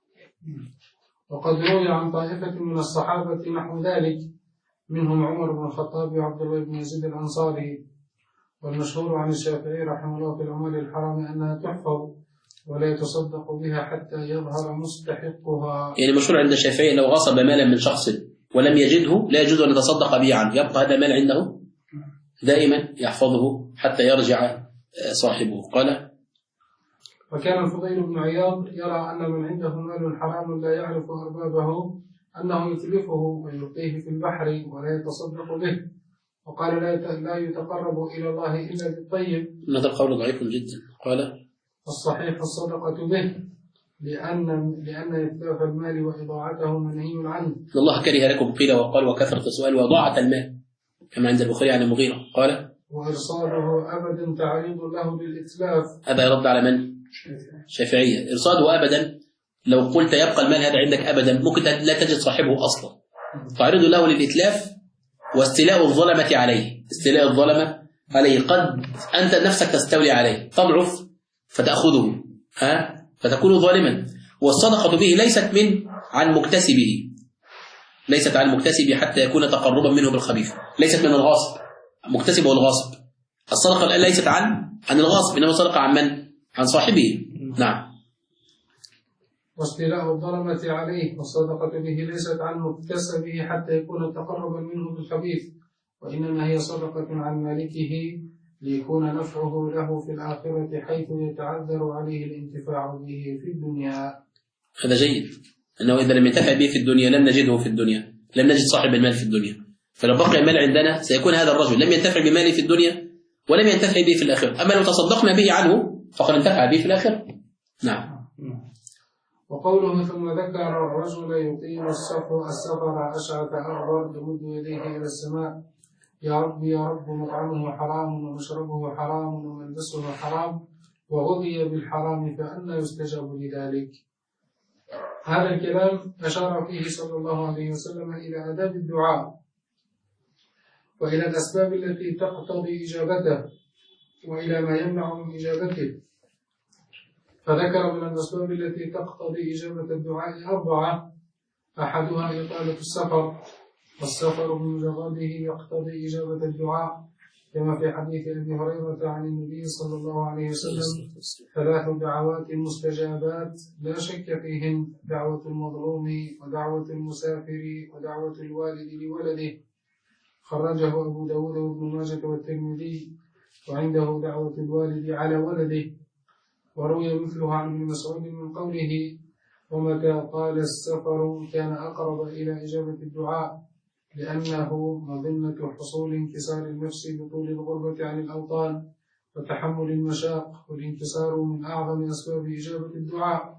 وقد روي عن طائفة من الصحابة نحو ذلك، منهم عمر بن الخطاب وعبد الله بن يزيد الأنصاري. والمشهور عن الشافعي رحمه الله في الأموال الحرام أنها تحفظ ولا يتصدق بها حتى يظهر مستحقها. يعني مشهور عند الشافعي لو غصب مالا من شخص ولم يجده لا يجوز أن يتصدق به عنه، يبقى هذا المال عنده دائما يحفظه حتى يرجع صاحبه. قال وكان الفضيل بن عياض يرى أن من عنده مال حرام لا يعرف أربابه أنه يتلفه ويلقيه في البحر ولا يتصدق به، وقال لا يتقرب إلى الله إلا بالطيب. هذا القول ضعيف جدا. قال الصحيح الصدقة به لأن إتلاف المال وإضاعته منهي عنه. الله كره لكم قيل وقال وكثرة السؤال وضاعة المال كما عند البخاري عن المغيرة. قال وإرصاده أبدا تعريض له للإتلاف. هذا يرد على من؟ الشافعية. إرصاده أبدا لو قلت يبقى المال هذا عندك أبدا ممكن لا تجد صاحبه أصلا، تعرض له للإتلاف واستيلاء الظلمة عليه، استيلاء الظلمة عليه، قد أنت نفسك تستولي عليه تضعف فتأخذه فتكون ظالما. والصدقة به ليست عن مكتسبه، ليست عن مكتسبه حتى يكون تقربا منه بالخبيث، ليست من الغاصب، مكتسب هو الغاصب. الصدقة الآن ليست عن الغاصب، إنما صدقة عن من؟ عن صاحبه. نعم. واستيلاء الظلمة عليه، والصدقة به ليست عن مكتسبه حتى يكون تقربا منه بالخبيث، وإنما هي صدقة عن مالكه ليكون نفعه له في الآخرة حيث يتعذر عليه الانتفاع به في الدنيا. هذا جيد، أنه إذا لم ينتفع به في الدنيا لم نجده في الدنيا، لم نجد صاحب المال في الدنيا، فلو بقي المال عندنا سيكون هذا الرجل لم ينتفع بماله في الدنيا ولم ينتفع به في الآخرة، أما لو تصدقنا به عنه فقد انتفع به في الآخرة. نعم. وقوله ثم ذكر الرجل يقيم السفر أشعث أغبر يمد يديه إلى السماء يا رب يا رب مطعمه حرام ومشربه حرام وملبسه حرام وغذي بالحرام فأنى يستجاب لذلك. هذا الكلام أشار فيه صلى الله عليه وسلم إلى آداب الدعاء وإلى الأسباب التي تقتضي إجابته وإلى ما يمنع من إجابته. فذكر من الأسباب التي تقتضي إجابة الدعاء 4: أحدها إطالة السفر، والسفر بمجرده يقتضي إجابة الدعاء كما في حديث أبي هريرة عن النبي صلى الله عليه وسلم: 3 دعوات مستجابات لا شك فيهن: دعوة المظلوم ودعوة المسافر ودعوة الوالد لولده. خرجه أبو داود وابن ماجة والترمذي، وعنده دعوة الوالد على ولده. وروي مثلها عن ابن مسعود من قوله: ومتى طال السفر كان أقرب إلى إجابة الدعاء، لأنه مظنة حصول انكسار النفس بطول الغربة عن الأوطان وتحمل المشاق، والانكسار من أعظم أسباب إجابة الدعاء.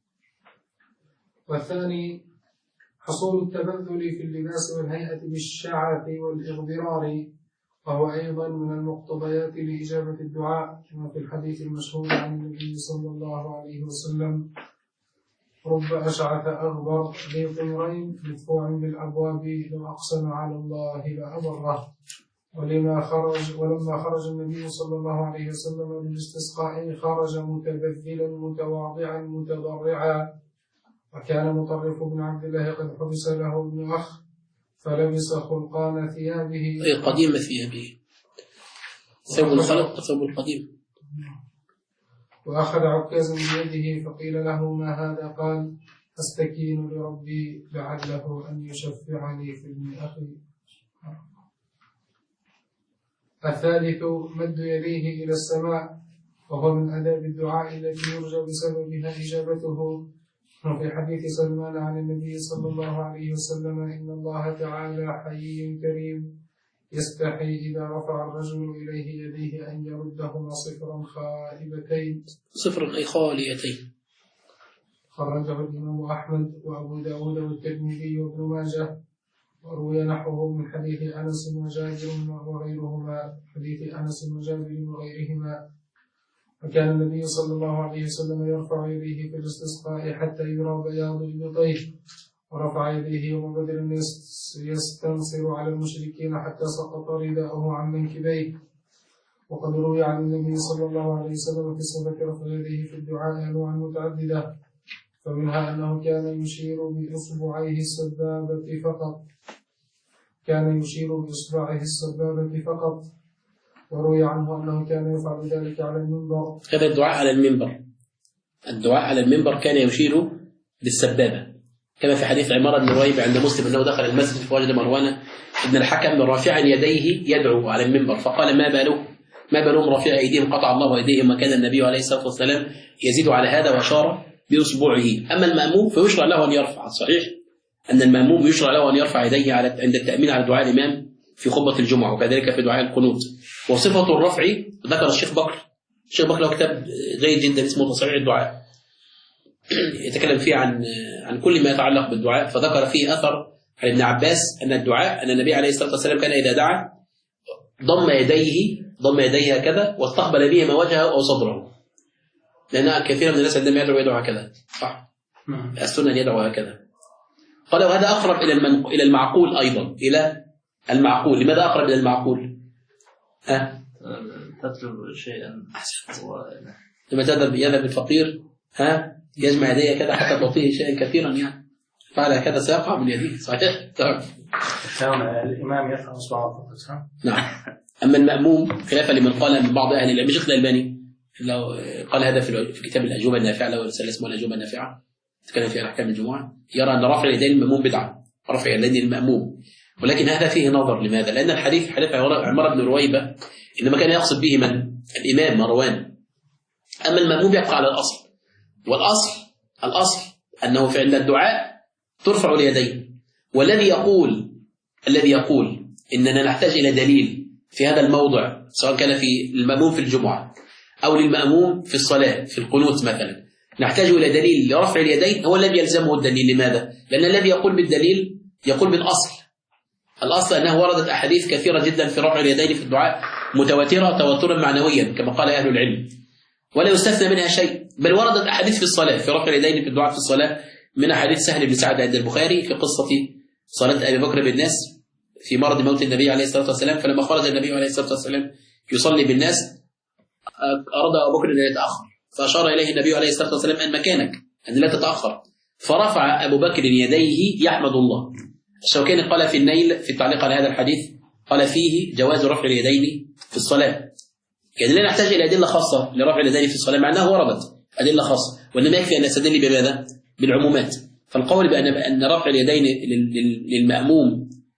والثاني حصول التبذل في اللباس والهيئة بالشعث والإغبرار، وهو أيضا من المقتضيات لإجابة الدعاء، كما في الحديث المشهور عن النبي صلى الله عليه وسلم: رب أشعث أغبر ذي طمرين مدفوع بالأبواب لو أقسم على الله لأبره. ولما خرج النبي صلى الله عليه وسلم للاستسقاء خرج متبذلا متواضعا متضرعا. وكان مطرف بن عبد الله قد حبس له ابن أخ فلبس خلقان ثيابه، قديم ثيابه، ثوب الخلق ثوب القديم. وأخذ عكازا بيده فقيل له: ما هذا؟ قال: أستكين لربي لعله أن يشفعني في ابن أخي. الثالث مد يديه إلى السماء، وهو من آداب الدعاء التي يرجى بسببها إجابته. وفي حديث سلمان عن النبي صلى الله عليه وسلم: إن الله تعالى حي كريم يستحي إذا رفع الرجل إليه يديه أن يردهما صفرا خائبتين. صفرا أي خاليتين. خرجه الإمام أحمد وأبو داود والترمذي وابن ماجه. وروي نحوه من حديث أنس وجابر وغيرهما، حديث أنس وجابر وغيرهما. وكان النبي صلى الله عليه وسلم يرفع يديه في الاستسقاء حتى يرى بياض إبطيه، ورفع يديه يوم بدر يستنصر على المشركين حتى سقط رداءه عن منكبيه. وقد روي عن النبي صلى الله عليه وسلم في صفة رفع يديه في الدعاء أنواع متعددة، فمنها أنه كان يشير بإصبعيه السبابة فقط، وروي عنه أنه كان يفعل ذلك على المنبر. هذا الدعاء على المنبر، الدعاء على المنبر كان يشير بالسبابة، كما في حديث عمارة بن رويبة عند مسلم أنه دخل المسجد فوجد مروان ابن الحكم رافعا يديه يدعو على المنبر، فقال: ما بالهم رافع أيديهم قطع الله أيديهم. وكان النبي عليه الصلاة والسلام يزيد على هذا وأشار بأصبعه. أما المأموم فيشرع له أن يرفع، صحيح أن المأموم يشرع له أن يرفع يديه عند التأمين على دعاء الإمام في خطبة الجمعة، وكذلك في دعاء القنوت. وصفة الرفع ذكر الشيخ بكر له كتاب جيد جدا اسمه تصحيح الدعاء، يتكلم فيه عن كل ما يتعلق بالدعاء، فذكر فيه أثر عن ابن عباس أن الدعاء أن النبي عليه الصلاة والسلام كان إذا دعا ضم يديه هكذا واستقبل بهما وجهه أو صدره، لأن كثير من الناس عندما يدعو هكذا، صح؟ السنة أن يدعو هكذا. قال: وهذا أقرب إلى المعقول أيضا، إلى المعقول. لماذا أقرب إلى المعقول؟ تطلب شيئا لما يذهب الفقير يجمع يديه كذا حتى تعطيه شيئا كثيرا، يعني فعل كذا سيقع من يديه، صحيح؟ الإمام يرفع إصبعه فقط. نعم. أما المأموم خلافا لمن قال من بعض أهل العلم، الشيخ الألباني لو قال هذا في كتاب الأجوبة النافعة، له رسالة اسمها الأجوبة النافعة تتكلم فيها أحكام الجمعة، يرى أن رفع اليدين المأموم بدعة، رفع اليدين المأموم. ولكن هذا فيه نظر. لماذا؟ لأن الحديث حديث عمارة بن رويبة إنما كان يقصد به من؟ الإمام مروان. أما المأموم يبقى على الأصل، والأصل أنه في عند الدعاء ترفع اليدين. والذي يقول إننا نحتاج إلى دليل في هذا الموضع، سواء كان في المأموم في الجمعة أو للمأموم في الصلاة في القنوت مثلا، نحتاج إلى دليل لرفع اليدين، هو الذي يلزمه الدليل. لماذا؟ لأن الذي يقول بالدليل يقول بالأصل. الأصل أنه وردت أحاديث كثيرة جدا في رفع اليدين في الدعاء متواترة تواترا معنويا كما قال أهل العلم، ولا يستثنى منها شيء. بل وردت أحاديث في الصلاة في رفع اليدين في الدعاء في الصلاة، من حديث سهل بن سعد عند البخاري في قصة صلاة أبي بكر بالناس في مرض موت النبي عليه الصلاة والسلام. فلما خرج النبي عليه الصلاة والسلام يصلي بالناس أراد أبو بكر أن يتأخر، فأشار إليه النبي عليه الصلاة والسلام أن مكانك، أن لا تتأخر. فرفع أبو بكر يديه يحمد الله. الشوكاني قال في النيل في التعليق على هذا الحديث، قال فيه جواز رفع اليدين في الصلاة. يعني لا نحتاج إلى أدلة خاصة لرفع اليدين في الصلاة، مع أنه وردت أدلة خاصة، وإنما يكفي أن نستدل بماذا؟ بالعمومات. فالقول بأن رفع اليدين للمأموم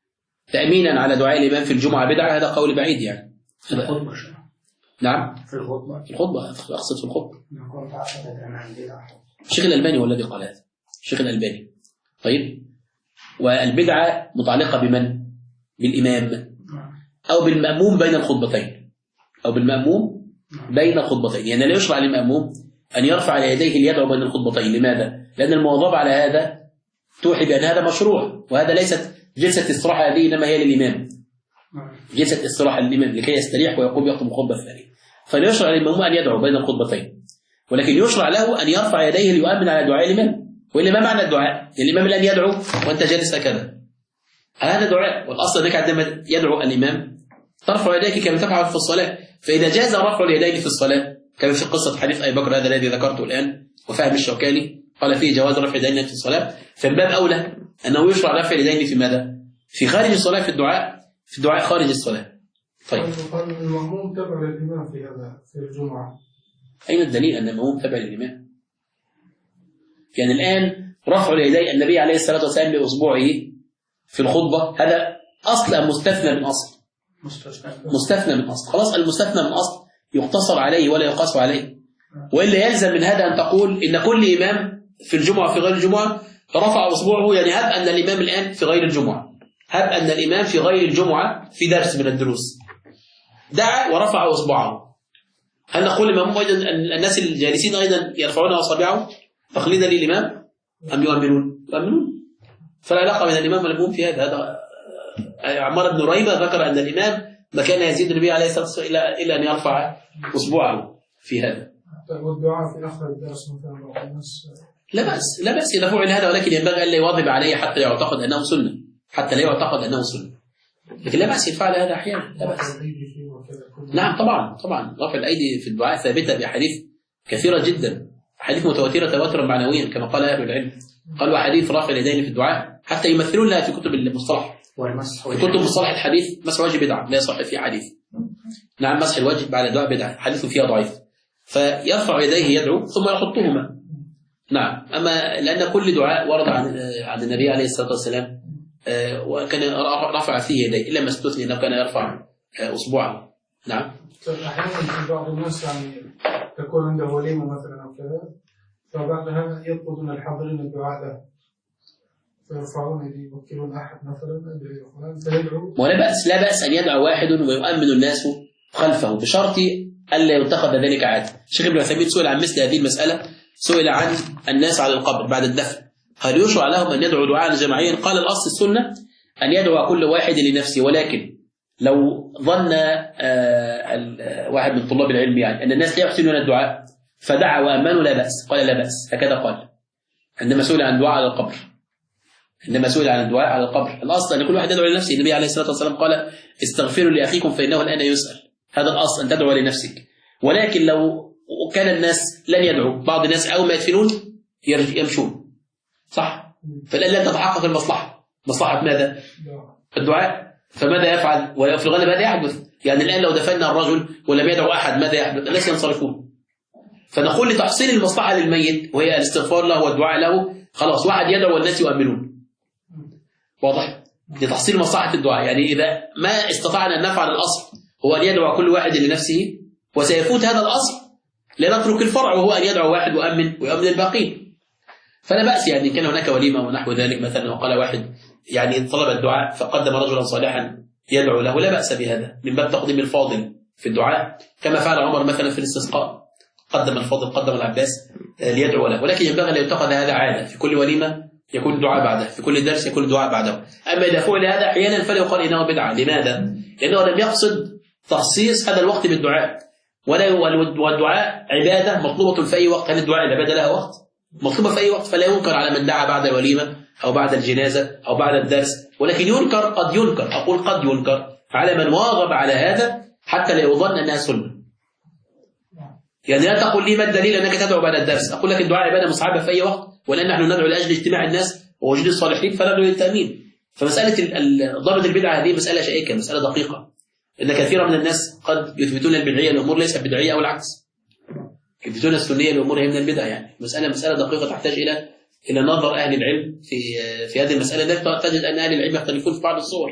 تأمينا على دعاء الإمام في الجمعة بدعة، هذا قول بعيد يعني. في الخطبة. نعم في الخطبة. في الخطبة، أقصد في الخطبة. نقول تعقد عن البدعة. الشيخ الألباني هو الذي قال هذا، الشيخ الألباني. طيب، والبدعة متعلقة بمن؟ بالإمام أو بالمأموم بين الخطبتين، أو بالمأموم بين الخطبتين. يعني لا يشرع للمأموم أن يرفع على يديه ليدعو بين الخطبتين. لماذا؟ لأن المواظبة على هذا توحي بأن هذا مشروع، وهذا ليست جلسة استراحة، هذه إنما هي للإمام، جلسة استراحة للإمام لكي يستريح ويقوم يخطب الخطبة الثانية. فلا يشرع للمأموم أن يدعو بين الخطبتين، ولكن يشرع له أن يرفع يديه ليؤمن على دعاء الإمام. وإلا ما معنى الدعاء؟ الإمام الآن يدعو وأنت جالس هكذا، هذا دعاء. والأصل أنك عندما يدعو الإمام ترفع يديك كما تفعل في الصلاة. فإذا جاز رفع اليدين في الصلاة كما في قصة حديث أبي بكر هذا الذي ذكرته الآن، وفهم الشوكاني قال فيه جواز رفع اليدين في الصلاة، فالباب أولى أنه يشرع رفع اليدين في ماذا؟ في خارج الصلاة، في الدعاء خارج الصلاة. طيب، المأموم تبع للإمام في هذا في الجمعة. أين الدليل أن المأموم تبع للإمام؟ يعني الآن رفع اليدين النبي عليه الصلاة والسلام لأصبعه في الخطبة هذا أصلا مستثنى من أصل، مستثنى من أصل. خلاص، المستثنى من أصل يقتصر عليه ولا يقاس عليه. وإلا يلزم من هذا أن تقول إن كل إمام في الجمعة في غير الجمعة رفع أصبعه. يعني هب أن الإمام الآن في غير الجمعة، هب أن الإمام في غير الجمعة في درس من الدروس دعا ورفع أصبعه، هل نقول الإمام أيضا الناس الجالسين أيضا يرفعون أصابعهم تقليدا للإمام أم يؤمنون؟ فلا علاقة بين الإمام والمأموم في هذا. عمار بن ريبة ذكر أن الإمام ما كان يزيد النبي عليه الصلاة والسلام إلا أن يرفع أصبعه في هذا. والدعاء في آخر الدرس مثلا الناس لا بأس إذا فعل هذا، ولكن ينبغي أن لا يواظب عليه حتى يعتقد أنه سنة، حتى لا يعتقد أنه سنة. لكن لا بأس يفعل هذا أحيانا، لا بأس. نعم طبعا رفع الأيدي في الدعاء ثابتة بأحاديث كثيرة جدا، أحاديث متواترة تواترا معنويا كما قال أهل العلم. قالوا أحاديث رفع اليدين في الدعاء حتى يمثلون لها في كتب المصطلح. في كتب مصطلح الحديث مسح الوجه بدعة، لا يصح في حديث. نعم، مسح الوجه بعد الدعاء بدعة، حديث فيها ضعيف. فيرفع يديه يدعو ثم يحطهما. نعم، أما لأن كل دعاء ورد عن النبي عليه الصلاة والسلام وكان رفع فيه يديه، إلا ما استثني أنه كان يرفع أصبعه. نعم. أحيانا في بعض الناس يعني تكون عنده وليمة مثلا أو كذا، فبعدها يطلبون الحاضرين الدعاء له، فيرفعون يدي، يوكلون أحد مثلا فيدعو. لا بأس أن يدعو واحد ويؤمن الناس خلفه بشرط ألا يتخذ ذلك عادة. الشيخ ابن عثيمين سئل عن مثل هذه المسألة، سئل عن الناس على القبر بعد الدفن هل يشرع لهم أن يدعوا دعاء جماعيا؟ قال الأصل السنة أن يدعو كل واحد لنفسه، ولكن لو ظن واحد من طلاب العلم يعني أن الناس لا يحسنون الدعاء فدعا وأمنوا لا بأس، قال لا بأس. هكذا قال عندما سئل عن الدعاء على القبر، الأصل أن كل واحد يدعو لنفسه. النبي عليه الصلاة والسلام قال استغفروا لأخيكم فإنه الآن يسأل. هذا الأصل أن تدعو لنفسك. ولكن لو كان الناس لن يدعوا، بعض الناس أول ما يدفنون يمشون، صح؟ فالآن لن تتحقق المصلحة. مصلحة ماذا؟ الدعاء. فماذا يفعل؟ وفي الغالب هذا يحدث. يعني الآن لو دفننا الرجل ولم يدعو أحد ماذا يحدث؟ الناس ينصرفون. فنقول لتحصيل المصلحة للميت وهي الاستغفار له والدعاء له، خلاص واحد يدعو والناس يؤمنون. واضح؟ لتحصيل مصلحة الدعاء. يعني إذا ما استطعنا أن نفعل الأصل هو أن يدعو كل واحد لنفسه، وسيفوت هذا الأصل لنترك الفرع وهو أن يدعو واحد ويؤمن الباقين. فلا بأس يعني كان هناك وليمة ونحو ذلك مثلا، وقال واحد يعني طلب الدعاء فقدم رجلا صالحا يدعو له، لا بأس بهذا من باب تقديم الفاضل في الدعاء، كما فعل عمر مثلا في الاستسقاء، قدم الفاضل قدم العباس ليدعو له. ولكن ينبغي أن يتخذ هذا عادة، في كل وليمة يكون الدعاء بعده، في كل درس يكون الدعاء بعده. أما إذا فعل هذا أحيانا فلا يقال إنه بدعة. لماذا؟ لأنه لم يقصد تخصيص هذا الوقت بالدعاء، والدعاء عبادة مطلوبة في أي وقت. هل الدعاء العبادة لها وقت؟ مطلوبة في أي وقت، فلا ينكر على من دعا بعد الوليمة أو بعد الجنازة أو بعد الدرس. ولكن ينكر، قد ينكر على من واظب على هذا حتى لا يظن أنها سنة. يعني لا تقول لي ما الدليل أنك تدعو بعد الدرس، أقول لك الدعاء عبادة مصعبة في أي وقت، ولأن نحن ندعو لأجل اجتماع الناس ووجود الصالحين فندعو للتأمين. فمسألة ضابط البدعة هذه مسألة شائكة، مسألة دقيقة، إن كثيرا من الناس قد يثبتون البدعية الأمور ليست بدعية أو العكس، يثبتون السنية الأمور هي من البدع. يعني مسألة دقيقة تحتاج إلى نظر أهل العلم في هذه المسألة. لا تجد أن أهل العلم يختلفون في بعض الصور،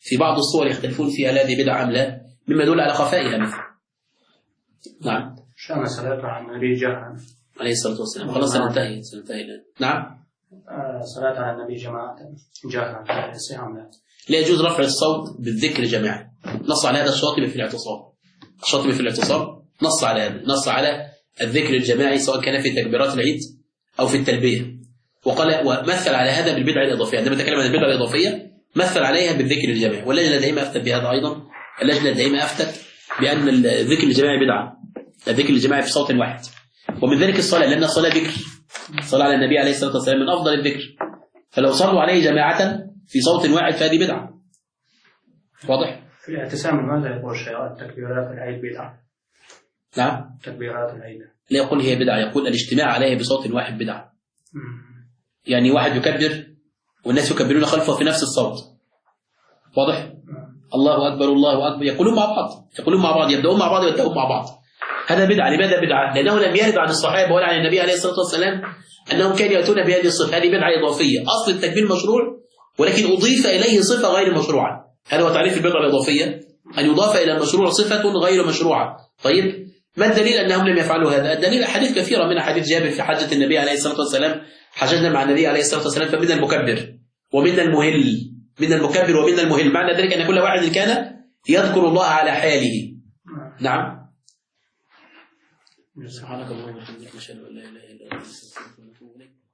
في بعض الصور يختلفون فيها هذه بدعة أم لا، مما يدل على خفائها مثلا. نعم. شأن صلاة على النبي جهرا عليه الصلاة والسلام. خلاص سننتهي الآن. نعم. صلاة على النبي جماعة جهرا لا يجوز رفع الصوت بالذكر جماعة. نص على هذا الشاطبي في الاعتصام. الشاطبي في الاعتصام نص على هذا، نص على الذكر الجماعي سواء كان في تكبيرات العيد أو في التلبية، وقال ومثل على هذا بالبدعة الإضافية. عندما تكلم عن البدعة الإضافية مثل عليها بالذكر الجماعي، واللجنة دائما أفتت بهذا أيضا. اللجنة دائما أفتت بأن الذكر الجماعي بدعة، الذكر الجماعي في صوت واحد. ومن ذلك الصلاة، لأن الصلاة ذكر، صلاة على النبي عليه الصلاة والسلام من أفضل الذكر، فلو صلوا عليه جماعة في صوت واحد فهذه بدعة. واضح؟ في الاعتصام ماذا يقول الشيخ؟ تكبيرات العيد بدعة. نعم. تكبيرات العيد لا يقول هي بدعة، يقول الاجتماع عليه بصوت واحد بدعة. يعني واحد يكبر والناس يكبرون خلفه في نفس الصوت. واضح؟ الله أكبر الله أكبر، يقولون مع بعض، يبدأون مع بعض ويبدأون مع بعض. هذا بدعة. لماذا بدعة؟ لأنه لم يرد عن الصحابة ولا عن النبي عليه الصلاة والسلام أنهم كانوا يأتون بهذه الصفة. هذه بدعة إضافية. أصل التكبير مشروع ولكن أضيف إليه صفة غير مشروعة. هذا هو تعريف البدعة الإضافية، أن يضاف إلى المشروع صفة غير مشروعة. طيب ما الدليل أنهم لم يفعلوا هذا؟ الدليل أحاديث كثيرة، من حديث جابر في حجة النبي عليه الصلاة والسلام، حججنا مع النبي عليه الصلاة والسلام فمن المكبر ومن المهل، من المكبر ومن المهل، معنى ذلك أن كل واحد كان يذكر الله على حاله. نعم. سبحانك اللهم وبحمدك نشهد أن لا إله إلا أنت نستغفرك ونتوب إليك.